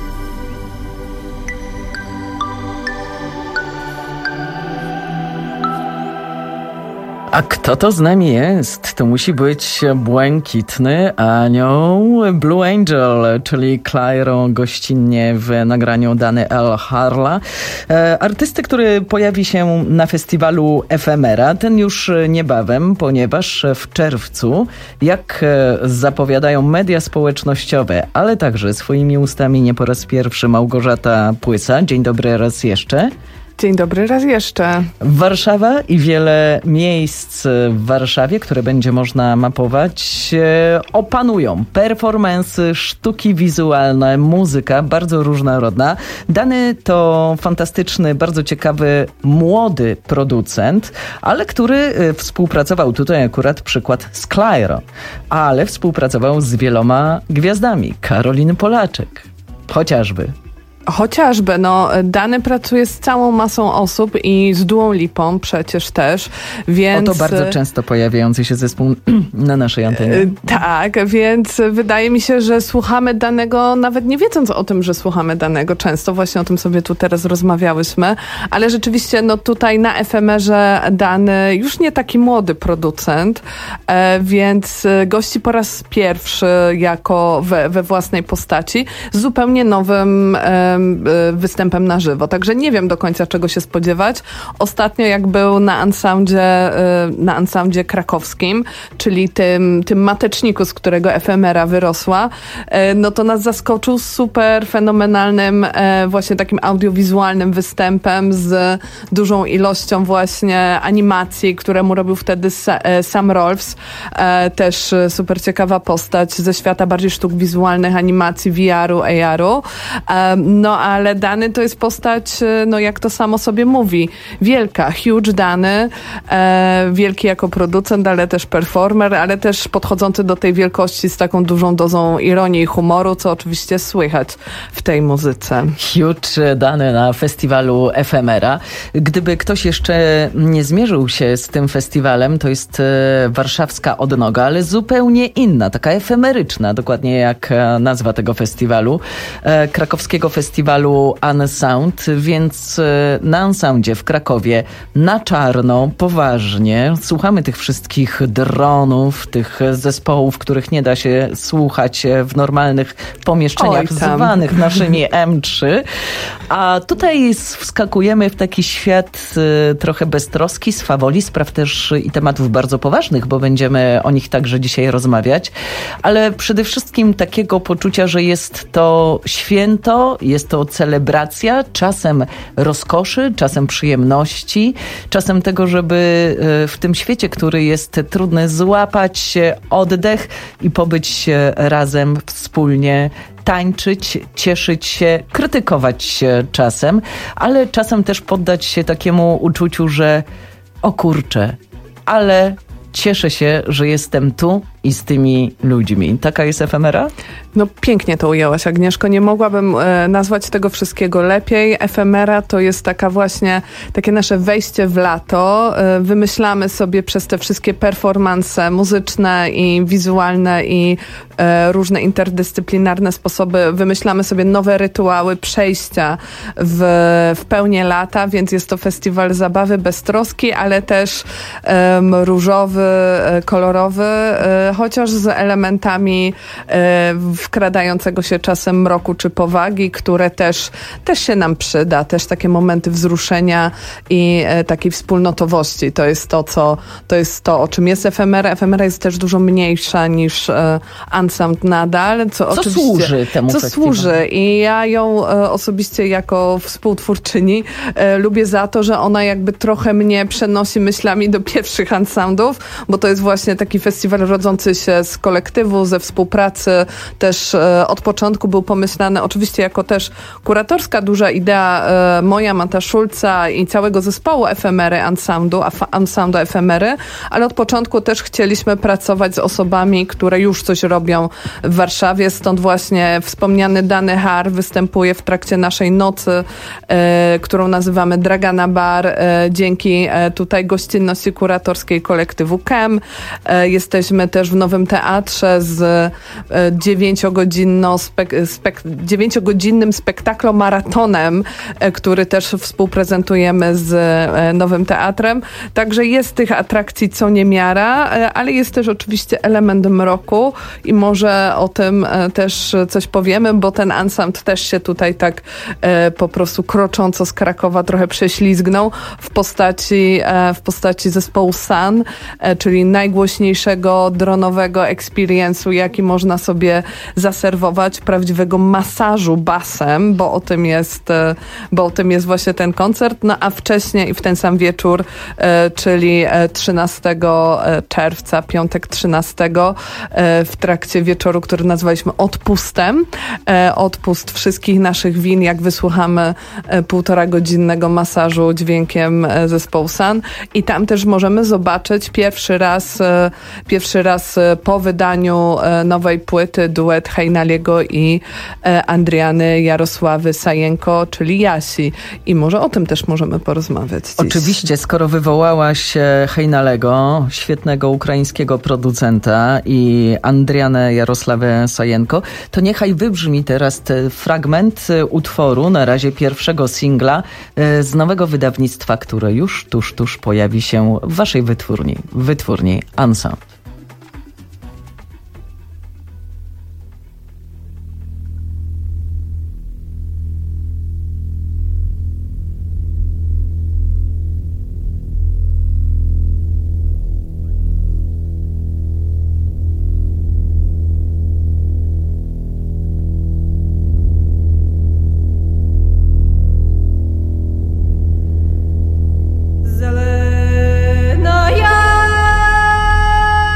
A kto to z nami jest? To musi być błękitny anioł Blue Angel, czyli Clairo gościnnie w nagraniu Dany L. Harla. E, artysty, który pojawi się na festiwalu Efemera, ten już niebawem, ponieważ w czerwcu, jak zapowiadają media społecznościowe, ale także swoimi ustami nie po raz pierwszy Małgorzata Płysa. Dzień dobry raz jeszcze. Dzień dobry raz jeszcze. Warszawa i wiele miejsc w Warszawie, które będzie można mapować, opanują performance, sztuki wizualne, muzyka bardzo różnorodna. Dany to fantastyczny, bardzo ciekawy, młody producent, ale który współpracował, tutaj akurat przykład z Clairo, ale współpracował z wieloma gwiazdami. Karoliny Polaczek chociażby. Chociażby, no, Dany pracuje z całą masą osób i z Duą Lipą przecież też, więc... Oto bardzo często pojawiający się zespół na naszej antenie. Tak, więc wydaje mi się, że słuchamy Danego, nawet nie wiedząc o tym, że słuchamy Danego często, właśnie o tym sobie tu teraz rozmawiałyśmy, ale rzeczywiście, no tutaj na Efemerze Dany już nie taki młody producent, więc gości po raz pierwszy jako we, we własnej postaci z zupełnie nowym występem na żywo. Także nie wiem do końca, czego się spodziewać. Ostatnio jak był na Unsoundzie, na Unsoundzie krakowskim, czyli tym, tym mateczniku, z którego Efemera wyrosła, no to nas zaskoczył super fenomenalnym właśnie takim audiowizualnym występem z dużą ilością właśnie animacji, które mu robił wtedy Sam Rolfs. Też super ciekawa postać ze świata bardziej sztuk wizualnych, animacji, V R-u, A R-u. No ale Dany to jest postać, no jak to samo sobie mówi, wielka, huge Dany, e, wielki jako producent, ale też performer, ale też podchodzący do tej wielkości z taką dużą dozą ironii i humoru, co oczywiście słychać w tej muzyce. Huge Dany na festiwalu Efemera. Gdyby ktoś jeszcze nie zmierzył się z tym festiwalem, to jest warszawska odnoga, ale zupełnie inna, taka efemeryczna, dokładnie jak nazwa tego festiwalu, krakowskiego festiwalu festiwalu Unsound, więc na Unsoundzie w Krakowie na czarno, poważnie słuchamy tych wszystkich dronów, tych zespołów, których nie da się słuchać w normalnych pomieszczeniach zwanych naszymi em trzy. A tutaj wskakujemy w taki świat trochę beztroski, swawoli, spraw też i tematów bardzo poważnych, bo będziemy o nich także dzisiaj rozmawiać, ale przede wszystkim takiego poczucia, że jest to święto, jest to celebracja, czasem rozkoszy, czasem przyjemności, czasem tego, żeby w tym świecie, który jest trudny, złapać oddech i pobyć razem wspólnie, tańczyć, cieszyć się, krytykować się czasem, ale czasem też poddać się takiemu uczuciu, że o kurczę, ale cieszę się, że jestem tu i z tymi ludźmi. Taka jest efemera? No pięknie to ujęłaś, Agnieszko. Nie mogłabym e, nazwać tego wszystkiego lepiej. Efemera to jest taka właśnie, takie nasze wejście w lato. E, wymyślamy sobie przez te wszystkie performanse muzyczne i wizualne i e, różne interdyscyplinarne sposoby. Wymyślamy sobie nowe rytuały przejścia w, w pełnię lata, więc jest to festiwal zabawy beztroski, ale też e, różowy, e, kolorowy, e, chociaż z elementami e, wkradającego się czasem mroku czy powagi, które też, też się nam przyda. Też takie momenty wzruszenia i e, takiej wspólnotowości. To jest to, co, to jest to, o czym jest efemera. Efemera jest też dużo mniejsza niż e, Unsound nadal. Co, co oczywiście, służy temu Co festiwalowi? służy. I ja ją e, osobiście jako współtwórczyni e, lubię za to, że ona jakby trochę mnie przenosi myślami do pierwszych Unsoundów, bo to jest właśnie taki festiwal rodzący się z kolektywu, ze współpracy. Też e, od początku był pomyślany, oczywiście jako też kuratorska duża idea e, moja, Mata Szulca i całego zespołu Efemery Unsoundu, Unsoundu Efemery, ale od początku też chcieliśmy pracować z osobami, które już coś robią w Warszawie, stąd właśnie wspomniany Dany Har występuje w trakcie naszej nocy, e, którą nazywamy Dragana Bar, e, dzięki e, tutaj gościnności kuratorskiej kolektywu Kem. E, jesteśmy też w Nowym Teatrze z e, dziewięciogodzinno spek- spek- dziewięciogodzinnym spektaklomaratonem, e, który też współprezentujemy z e, Nowym Teatrem. Także jest tych atrakcji co niemiara, e, ale jest też oczywiście element mroku i może o tym e, też coś powiemy, bo ten Unsound też się tutaj tak e, po prostu krocząco z Krakowa trochę prześlizgnął w postaci, e, w postaci zespołu Sun, e, czyli najgłośniejszego dronowego experience'u, jaki można sobie zaserwować, prawdziwego masażu basem, bo o tym jest, bo o tym jest właśnie ten koncert. No a wcześniej w ten sam wieczór, czyli trzynastego czerwca, piątek trzynastego, w trakcie wieczoru, który nazwaliśmy odpustem, odpust wszystkich naszych win, jak wysłuchamy półtora godzinnego masażu dźwiękiem zespołu Sun. I tam też możemy zobaczyć pierwszy raz, pierwszy raz po wydaniu nowej płyty duet Hejnaliego i Andriany Jarosławy Sajenko, czyli Jasi. I może o tym też możemy porozmawiać dziś. Oczywiście, skoro wywołałaś Hejnalego, świetnego ukraińskiego producenta, i Andrianę Jarosławę Sajenko, to niechaj wybrzmi teraz fragment utworu, na razie pierwszego singla z nowego wydawnictwa, które już tuż, tuż pojawi się w waszej wytwórni, w wytwórni Unsound. Zelena ja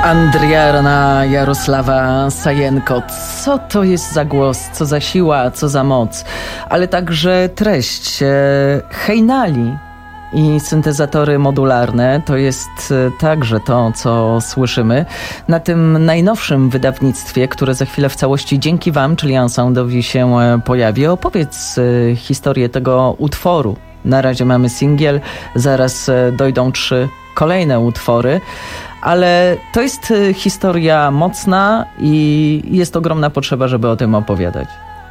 Andriana Jarosława Sajenko. Co to jest za głos, co za siła, co za moc, ale także treść. Hejnali i syntezatory modularne to jest także to, co słyszymy na tym najnowszym wydawnictwie, które za chwilę w całości dzięki wam, czyli Unsoundowi, się pojawi. Opowiedz historię tego utworu. Na razie mamy singiel, zaraz dojdą trzy kolejne utwory, ale to jest historia mocna i jest ogromna potrzeba, żeby o tym opowiadać.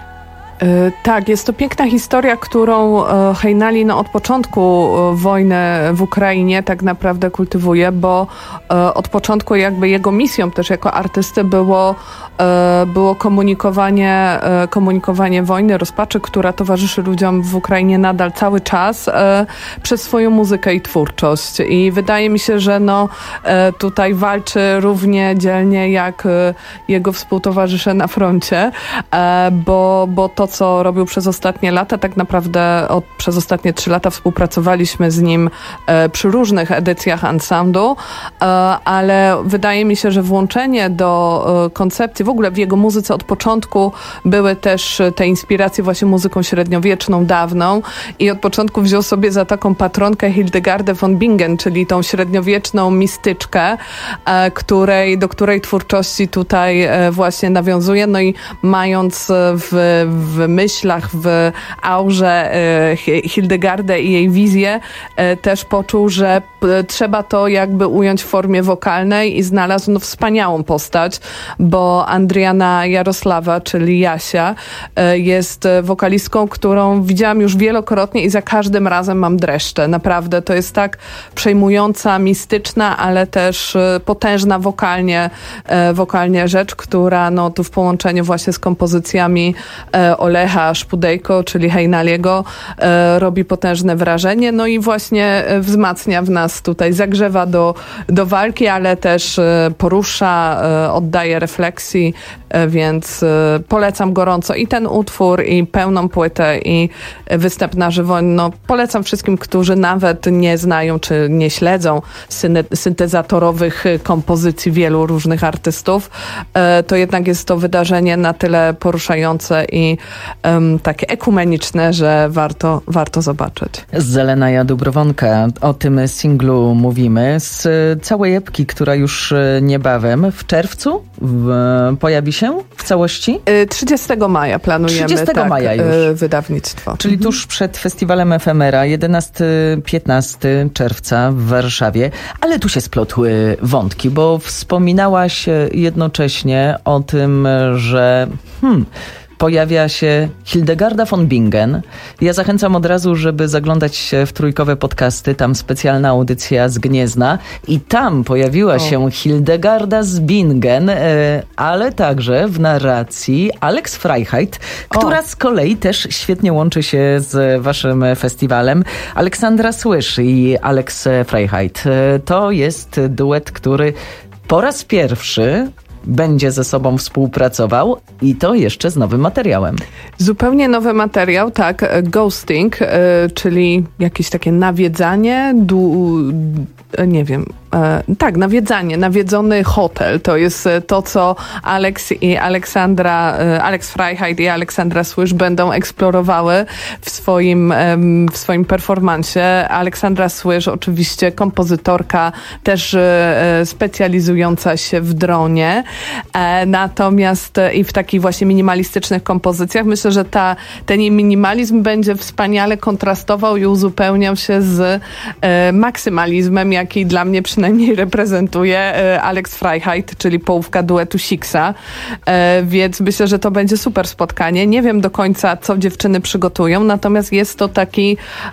Tak, jest to piękna historia, którą Hejnali no, od początku wojny w Ukrainie tak naprawdę kultywuje, bo od początku jakby jego misją też jako artysty było, było komunikowanie, komunikowanie wojny, rozpaczy, która towarzyszy ludziom w Ukrainie nadal cały czas przez swoją muzykę i twórczość. I wydaje mi się, że no, tutaj walczy równie dzielnie jak jego współtowarzysze na froncie, bo, bo to, co robił przez ostatnie lata, tak naprawdę od, przez ostatnie trzy lata współpracowaliśmy z nim e, przy różnych edycjach Unsoundu, e, ale wydaje mi się, że włączenie do e, koncepcji, w ogóle w jego muzyce od początku były też te inspiracje właśnie muzyką średniowieczną, dawną i od początku wziął sobie za taką patronkę Hildegardę von Bingen, czyli tą średniowieczną mistyczkę, e, której, do której twórczości tutaj e, właśnie nawiązuje, no i mając w, w myślach, w aurze Hildegardę i jej wizję, też poczuł, że trzeba to jakby ująć w formie wokalnej i znalazł no, wspaniałą postać, bo Andriana Jarosława, czyli Jasia, jest wokalistką, którą widziałam już wielokrotnie i za każdym razem mam dreszcze. Naprawdę to jest tak przejmująca, mistyczna, ale też potężna wokalnie, wokalnie rzecz, która no, tu w połączeniu właśnie z kompozycjami Olecha Szpudejko, czyli Hejnaliego, e, robi potężne wrażenie, no i właśnie wzmacnia w nas tutaj, zagrzewa do, do walki, ale też e, porusza, e, oddaje refleksji, e, więc e, polecam gorąco i ten utwór, i pełną płytę, i występ na żywo. No, polecam wszystkim, którzy nawet nie znają, czy nie śledzą syne- syntezatorowych kompozycji wielu różnych artystów, e, to jednak jest to wydarzenie na tyle poruszające i um, takie ekumeniczne, że warto, warto zobaczyć. Zelenaja Dubrowonka, o tym singlu mówimy. Z całej epki, która już niebawem w czerwcu w, pojawi się w całości? trzydziestego maja planujemy trzydziestego tak, maja już. Wydawnictwo. Czyli mhm. tuż przed festiwalem Efemera, jedenastego piętnastego czerwca w Warszawie. Ale tu się splotły wątki, bo wspominałaś jednocześnie o tym, że hmm, pojawia się Hildegarda von Bingen. Ja zachęcam od razu, żeby zaglądać w trójkowe podcasty. Tam specjalna audycja z Gniezna. I tam pojawiła o. się Hildegarda z Bingen, ale także w narracji Alex Freiheit, która o. z kolei też świetnie łączy się z waszym festiwalem. Aleksandra Słysz i Alex Freiheit. To jest duet, który po raz pierwszy będzie ze sobą współpracował i to jeszcze z nowym materiałem. Zupełnie nowy materiał, tak. Ghosting, czyli jakieś takie nawiedzanie, du, nie wiem, e, tak, nawiedzanie, nawiedzony hotel. To jest to, co Alex i Aleksandra, e, Alex Freiheit i Aleksandra Słysz będą eksplorowały w swoim, e, w swoim performansie. Aleksandra Słysz, oczywiście kompozytorka, też e, specjalizująca się w dronie, e, natomiast e, i w takich właśnie minimalistycznych kompozycjach. Myślę, że ta, ten minimalizm będzie wspaniale kontrastował i uzupełniał się z e, maksymalizmem, jaki dla mnie przynajmniej reprezentuje Alex Freiheit, czyli połówka duetu Sixa, więc myślę, że to będzie super spotkanie. Nie wiem do końca, co dziewczyny przygotują, natomiast jest to taki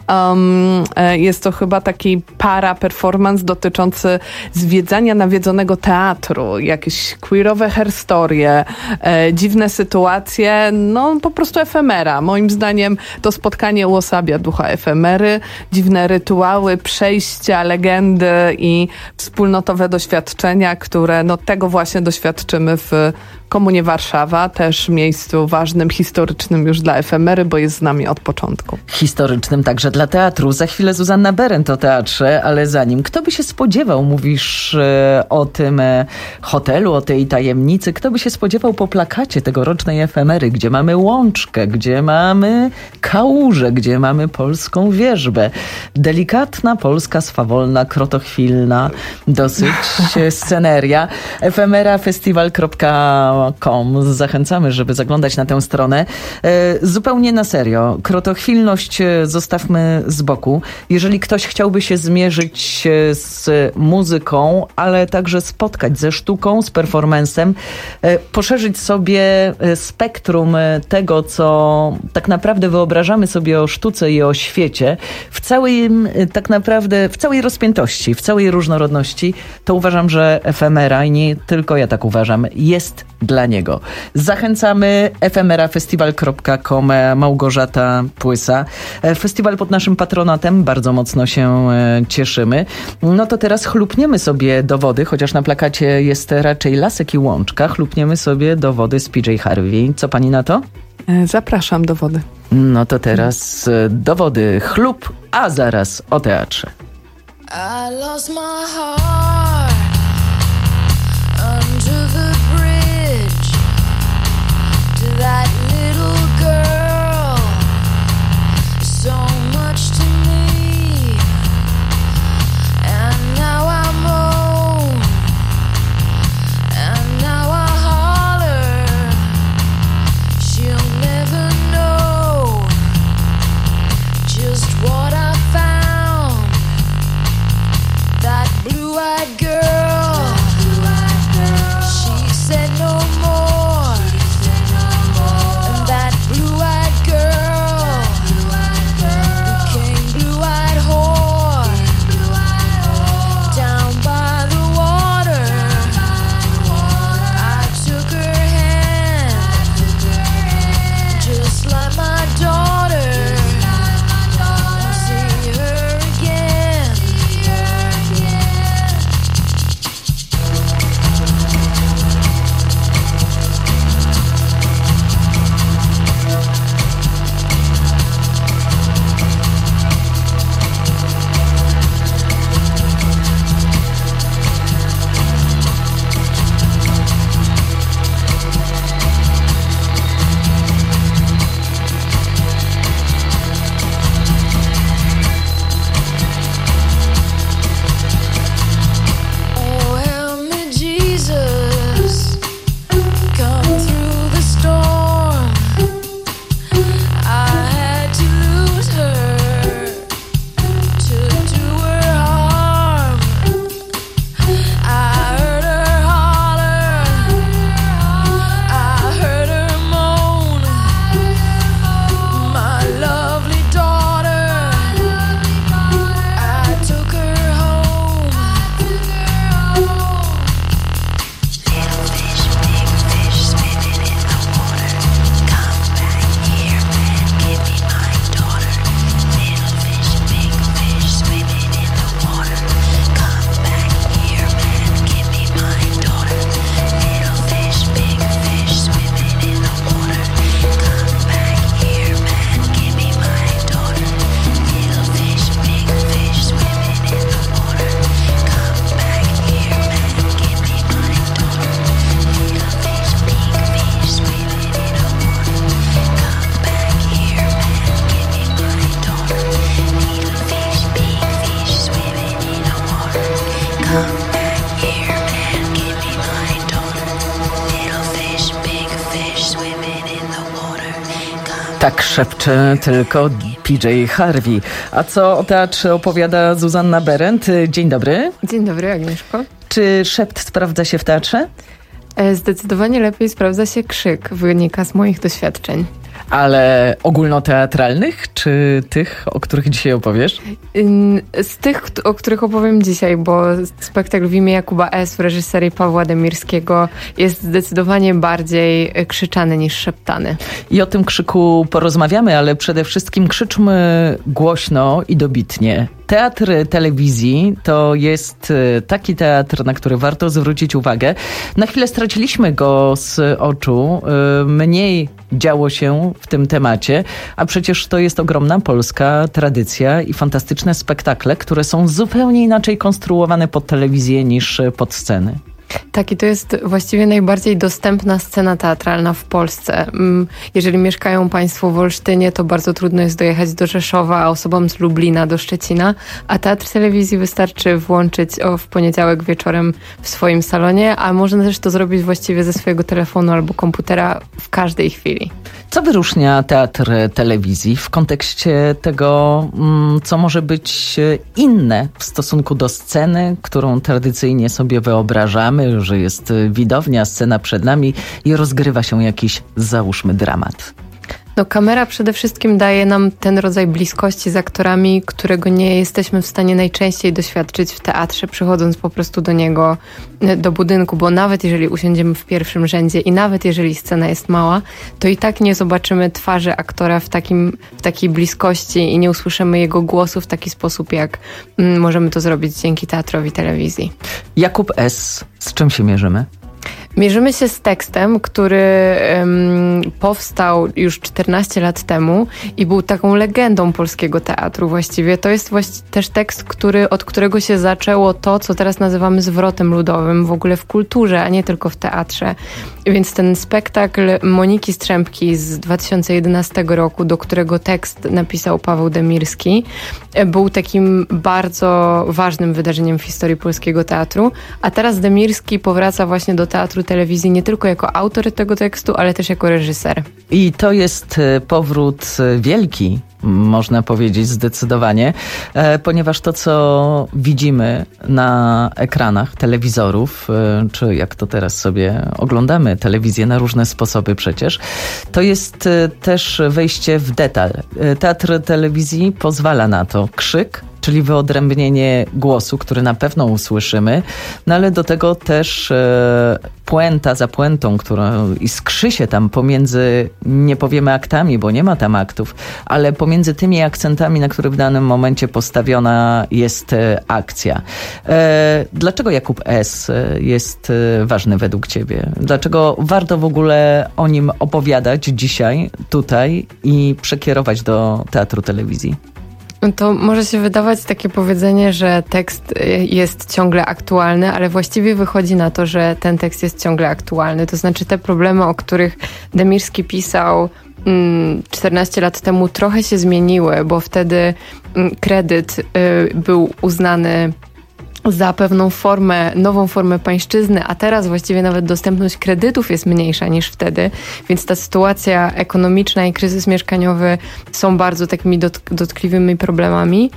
um, jest to chyba taki para performance dotyczący zwiedzania nawiedzonego teatru, jakieś queerowe herstorie, e, dziwne sytuacje, no po prostu efemera. Moim zdaniem to spotkanie uosabia ducha efemery, dziwne rytuały, przejścia, legendy i wspólnotowe doświadczenia, które no tego właśnie doświadczymy w Komunie Warszawa, też miejscu ważnym, historycznym już dla Efemery, bo jest z nami od początku. Historycznym także dla teatru. Za chwilę Zuzanna Berendt o teatrze, ale zanim, kto by się spodziewał, mówisz e, o tym e, hotelu, o tej tajemnicy, kto by się spodziewał po plakacie tegorocznej Efemery, gdzie mamy Łączkę, gdzie mamy Kałużę, gdzie mamy polską wierzbę. Delikatna, polska, swawolna, krotochwilna, dosyć sceneria. efemera festiwal kropka com. Zachęcamy, żeby zaglądać na tę stronę. Zupełnie na serio. Krotochwilność zostawmy z boku. Jeżeli ktoś chciałby się zmierzyć z muzyką, ale także spotkać ze sztuką, z performancem, poszerzyć sobie spektrum tego, co tak naprawdę wyobrażamy sobie o sztuce i o świecie, w całej, tak naprawdę, w całej rozpiętości, w całej różnorodności, to uważam, że Efemera, i nie tylko ja tak uważam, jest dla niego. Zachęcamy. efemera festiwal kropka com. Małgorzata Płysa. Festiwal pod naszym patronatem. Bardzo mocno się cieszymy. No to teraz chlupniemy sobie do wody, chociaż na plakacie jest raczej lasek i łączka. Chlupniemy sobie do wody z P J Harvey. Co pani na to? Zapraszam do wody. No to teraz do wody chlup, a zaraz o teatrze. I lost my heart under the bridge to that little girl, so much to me, and now I'm old, and now I holler, she'll never know just what I found, that blue-eyed girl, she said no more, and that blue-eyed girl became blue-eyed whore, down by the water, I took her hand, just like my daughter, see her again. Oh, help me, Jesus, come through the storm. I had to lose her to do her harm. I heard her holler, I heard her moan, my lovely daughter. I took her home. Little fish, big fish, swimming in the water. Come back here, man, give me my daughter. Little fish, big fish, swimming in the water. Come back here, man, give me my daughter. Little fish, big fish, swimming in the water. Come back here, man, give me my daughter. Little fish, big fish, swimming in the water. Come back here, man, give me my daughter. Little fish, big fish, swimming in the water. Come back here, man, give me my daughter. Little fish, big fish, swimming in the water. Come back here, man, give me my daughter. Little fish, big fish, swimming in the water. Come Tak szepcze tylko P J Harvey. A co o teatrze opowiada Zuzanna Berendt? Dzień dobry. Dzień dobry, Agnieszko. Czy szept sprawdza się w teatrze? E, Zdecydowanie lepiej sprawdza się krzyk, wynika z moich doświadczeń. Ale ogólnoteatralnych, czy tych, o których dzisiaj opowiesz? Z tych, o których opowiem dzisiaj, bo spektakl w imię Jakuba S. w reżyserii Pawła Demirskiego jest zdecydowanie bardziej krzyczany niż szeptany. I o tym krzyku porozmawiamy, ale przede wszystkim krzyczmy głośno i dobitnie. Teatr telewizji to jest taki teatr, na który warto zwrócić uwagę. Na chwilę straciliśmy go z oczu. Mniej działo się w tym temacie, a przecież to jest ogromna polska tradycja i fantastyczne spektakle, które są zupełnie inaczej konstruowane pod telewizję niż pod sceny. Tak, i to jest właściwie najbardziej dostępna scena teatralna w Polsce. Jeżeli mieszkają Państwo w Olsztynie, to bardzo trudno jest dojechać do Rzeszowa, a osobom z Lublina do Szczecina, a teatr telewizji wystarczy włączyć o, w poniedziałek wieczorem w swoim salonie, a można też to zrobić właściwie ze swojego telefonu albo komputera w każdej chwili. Co wyróżnia teatr telewizji w kontekście tego, co może być inne w stosunku do sceny, którą tradycyjnie sobie wyobrażamy, że jest widownia, scena przed nami i rozgrywa się jakiś, załóżmy, dramat? No, kamera przede wszystkim daje nam ten rodzaj bliskości z aktorami, którego nie jesteśmy w stanie najczęściej doświadczyć w teatrze, przychodząc po prostu do niego, do budynku, bo nawet jeżeli usiądziemy w pierwszym rzędzie i nawet jeżeli scena jest mała, to i tak nie zobaczymy twarzy aktora w, takim, w takiej bliskości i nie usłyszymy jego głosu w taki sposób, jak mm, możemy to zrobić dzięki teatrowi telewizji. Jakub S., z czym się mierzymy? Mierzymy się z tekstem, który um, powstał już czternaście lat temu i był taką legendą polskiego teatru właściwie. To jest właści- też tekst, który, od którego się zaczęło to, co teraz nazywamy zwrotem ludowym w ogóle w kulturze, a nie tylko w teatrze. Więc ten spektakl Moniki Strzępki z dwa tysiące jedenastego roku, do którego tekst napisał Paweł Demirski, był takim bardzo ważnym wydarzeniem w historii polskiego teatru, a teraz Demirski powraca właśnie do teatru telewizji nie tylko jako autor tego tekstu, ale też jako reżyser. I to jest powrót wielki, można powiedzieć zdecydowanie, ponieważ to, co widzimy na ekranach telewizorów, czy jak to teraz sobie oglądamy telewizję na różne sposoby przecież, to jest też wejście w detal. Teatr telewizji pozwala na to. Krzyk, czyli wyodrębnienie głosu, który na pewno usłyszymy, no ale do tego też e, puenta za puentą, która iskrzy się tam pomiędzy, nie powiemy aktami, bo nie ma tam aktów, ale pomiędzy tymi akcentami, na które w danym momencie postawiona jest e, akcja. E, dlaczego Jakub S. jest e, ważny według Ciebie? Dlaczego warto w ogóle o nim opowiadać dzisiaj, tutaj i przekierować do teatru telewizji? To może się wydawać takie powiedzenie, że tekst jest ciągle aktualny, ale właściwie wychodzi na to, że ten tekst jest ciągle aktualny. To znaczy te problemy, o których Demirski pisał czternaście lat temu, trochę się zmieniły, bo wtedy kredyt był uznany za pewną formę, nową formę pańszczyzny, a teraz właściwie nawet dostępność kredytów jest mniejsza niż wtedy, więc ta sytuacja ekonomiczna i kryzys mieszkaniowy są bardzo takimi dotk- dotkliwymi problemami.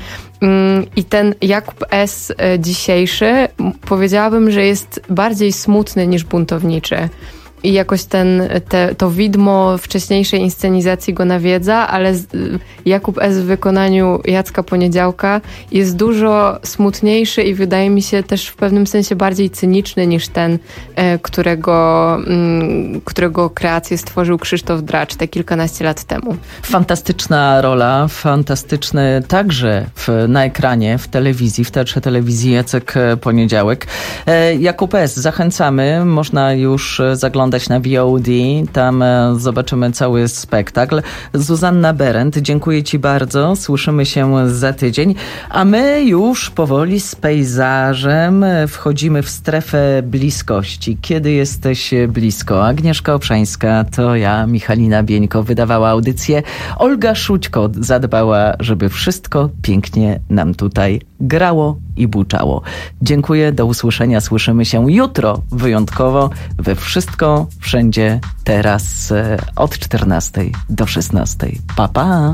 I ten Jakub S. dzisiejszy, powiedziałabym, że jest bardziej smutny niż buntowniczy. I jakoś ten, te, to widmo wcześniejszej inscenizacji go nawiedza, ale Jakub S. w wykonaniu Jacka Poniedziałka jest dużo smutniejszy i wydaje mi się też w pewnym sensie bardziej cyniczny niż ten, którego, którego kreację stworzył Krzysztof Dracz te kilkanaście lat temu. Fantastyczna rola, fantastyczny także w, na ekranie, w telewizji, w Teatrze Telewizji Jacek Poniedziałek. Jakub S. zachęcamy, można już zaglądać na V O D, tam zobaczymy cały spektakl. Zuzanna Berendt, dziękuję Ci bardzo, słyszymy się za tydzień, a my już powoli z pejzażem wchodzimy w strefę bliskości. Kiedy jesteś blisko? Agnieszka Obszańska, to ja, Michalina Bieńko, wydawała audycję. Olga Szućko zadbała, żeby wszystko pięknie nam tutaj grało i buczało. Dziękuję, do usłyszenia, słyszymy się jutro wyjątkowo we Wszystko Wszędzie Teraz od czternastej do szesnastej. Pa, pa!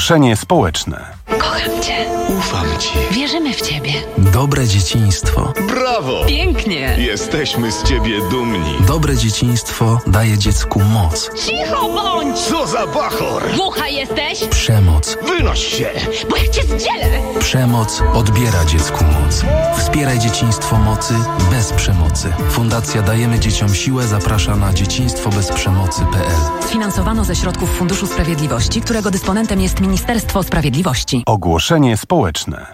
Ogłoszenie społeczne. Kocham cię. Ufam ci. Wierzymy w ciebie. Dobre dzieciństwo. Brawo! Pięknie. Jesteśmy z ciebie dumni. Dobre dzieciństwo daje dziecku moc. Cicho bądź! Co za bachor! Głucha jesteś? Przemoc. Wynoś się! Bo jak cię zdzielę! Przemoc odbiera dziecku moc. Wspieraj dzieciństwo mocy bez przemocy. Fundacja Dajemy Dzieciom Siłę zaprasza na dzieciństwo bez przemocy kropka p l. Sfinansowano ze środków Funduszu Sprawiedliwości, którego dysponentem jest Ministerstwo Sprawiedliwości. Ogłoszenie społeczne.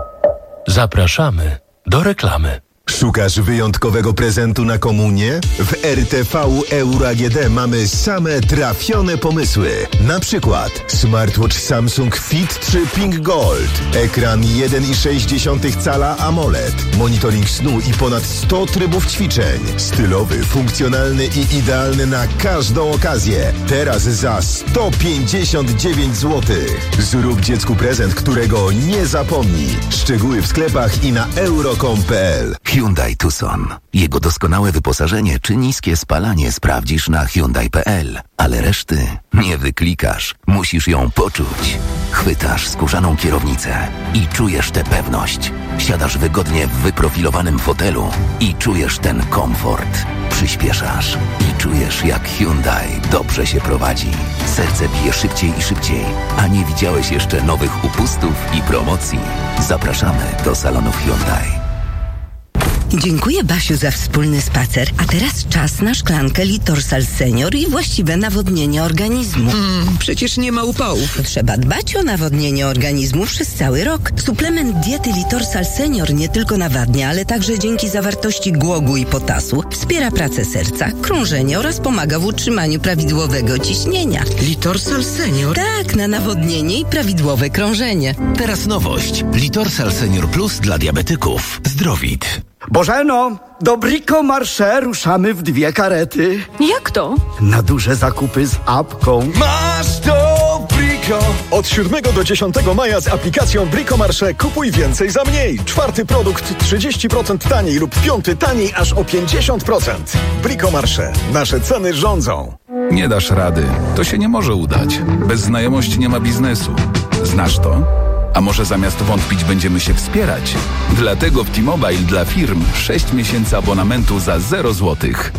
Zapraszamy do reklamy. Szukasz wyjątkowego prezentu na komunię? W R T V Euro A G D mamy same trafione pomysły. Na przykład smartwatch Samsung Fit trzy Pink Gold, ekran jeden i sześć cala AMOLED, monitoring snu i ponad sto trybów ćwiczeń. Stylowy, funkcjonalny i idealny na każdą okazję. Teraz za sto pięćdziesiąt dziewięć złotych. Zrób dziecku prezent, którego nie zapomni. Szczegóły w sklepach i na euro kropka com kropka p l. Hyundai Tucson. Jego doskonałe wyposażenie czy niskie spalanie sprawdzisz na hyundai kropka p l. Ale reszty nie wyklikasz. Musisz ją poczuć. Chwytasz skórzaną kierownicę i czujesz tę pewność. Siadasz wygodnie w wyprofilowanym fotelu i czujesz ten komfort. Przyspieszasz i czujesz, jak Hyundai dobrze się prowadzi. Serce bije szybciej i szybciej, a nie widziałeś jeszcze nowych upustów i promocji. Zapraszamy do salonów Hyundai. Dziękuję, Basiu, za wspólny spacer. A teraz czas na szklankę Litorsal Senior i właściwe nawodnienie organizmu. Mm, przecież nie ma upałów. Trzeba dbać o nawodnienie organizmu przez cały rok. Suplement diety Litorsal Senior nie tylko nawadnia, ale także dzięki zawartości głogu i potasu wspiera pracę serca, krążenie oraz pomaga w utrzymaniu prawidłowego ciśnienia. Litorsal Senior? Tak, na nawodnienie i prawidłowe krążenie. Teraz nowość. Litorsal Senior Plus dla diabetyków. Zdrowit. Bożeno, do Brico Marché ruszamy w dwie karety. Jak to? Na duże zakupy z apką. Masz to Brico! Od siódmego do dziesiątego maja z aplikacją Brico Marché kupuj więcej za mniej. Czwarty produkt trzydzieści procent taniej lub piąty taniej aż o pięćdziesiąt procent. Brico Marché. Nasze ceny rządzą. Nie dasz rady. To się nie może udać. Bez znajomości nie ma biznesu. Znasz to? A może zamiast wątpić będziemy się wspierać? Dlatego w T-Mobile dla firm sześć miesięcy abonamentu za zero złotych.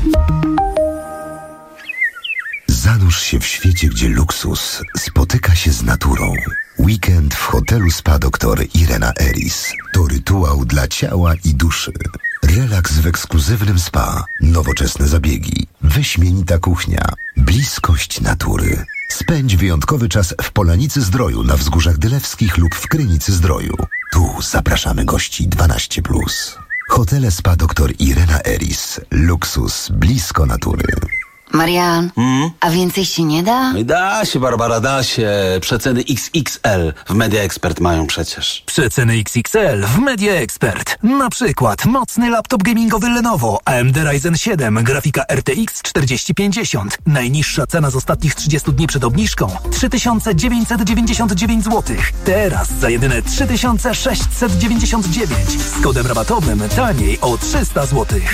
Zanurz się w świecie, gdzie luksus spotyka się z naturą. Weekend w hotelu Spa doktor Irena Eris to rytuał dla ciała i duszy. Relaks w ekskluzywnym spa, nowoczesne zabiegi, wyśmienita kuchnia, bliskość natury. Spędź wyjątkowy czas w Polanicy Zdroju na Wzgórzach Dylewskich lub w Krynicy Zdroju. Tu zapraszamy gości dwanaście plus. Hotele Spa doktor Irena Eris. Luksus blisko natury. Marian, mm? a więcej się nie da? Da się, Barbara, da się. Przeceny X X L w Media Expert mają przecież. Przeceny X X L w Media Expert. Na przykład mocny laptop gamingowy Lenovo A M D Ryzen siedem, grafika R T X czterdzieści pięćdziesiąt. Najniższa cena z ostatnich trzydziestu dni przed obniżką trzy tysiące dziewięćset dziewięćdziesiąt dziewięć złotych. Teraz za jedyne trzy tysiące sześćset dziewięćdziesiąt dziewięć. Z kodem rabatowym taniej o trzysta złotych.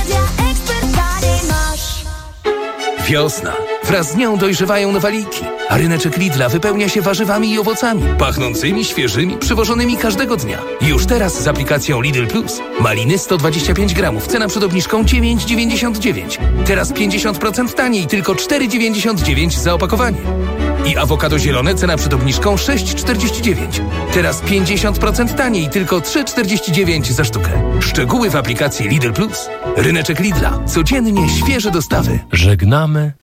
Wiosna. Wraz z nią dojrzewają nowaliki, a ryneczek Lidla wypełnia się warzywami i owocami, pachnącymi, świeżymi, przywożonymi każdego dnia. Już teraz z aplikacją Lidl Plus. Maliny sto dwadzieścia pięć gramów, cena przed obniżką dziewięć dziewięćdziesiąt dziewięć. Teraz pięćdziesiąt procent taniej, tylko cztery dziewięćdziesiąt dziewięć za opakowanie. I awokado zielone, cena przed obniżką sześć czterdzieści dziewięć. Teraz pięćdziesiąt procent taniej, tylko trzy czterdzieści dziewięć za sztukę. Szczegóły w aplikacji Lidl Plus. Ryneczek Lidla. Codziennie świeże dostawy. Żegnamy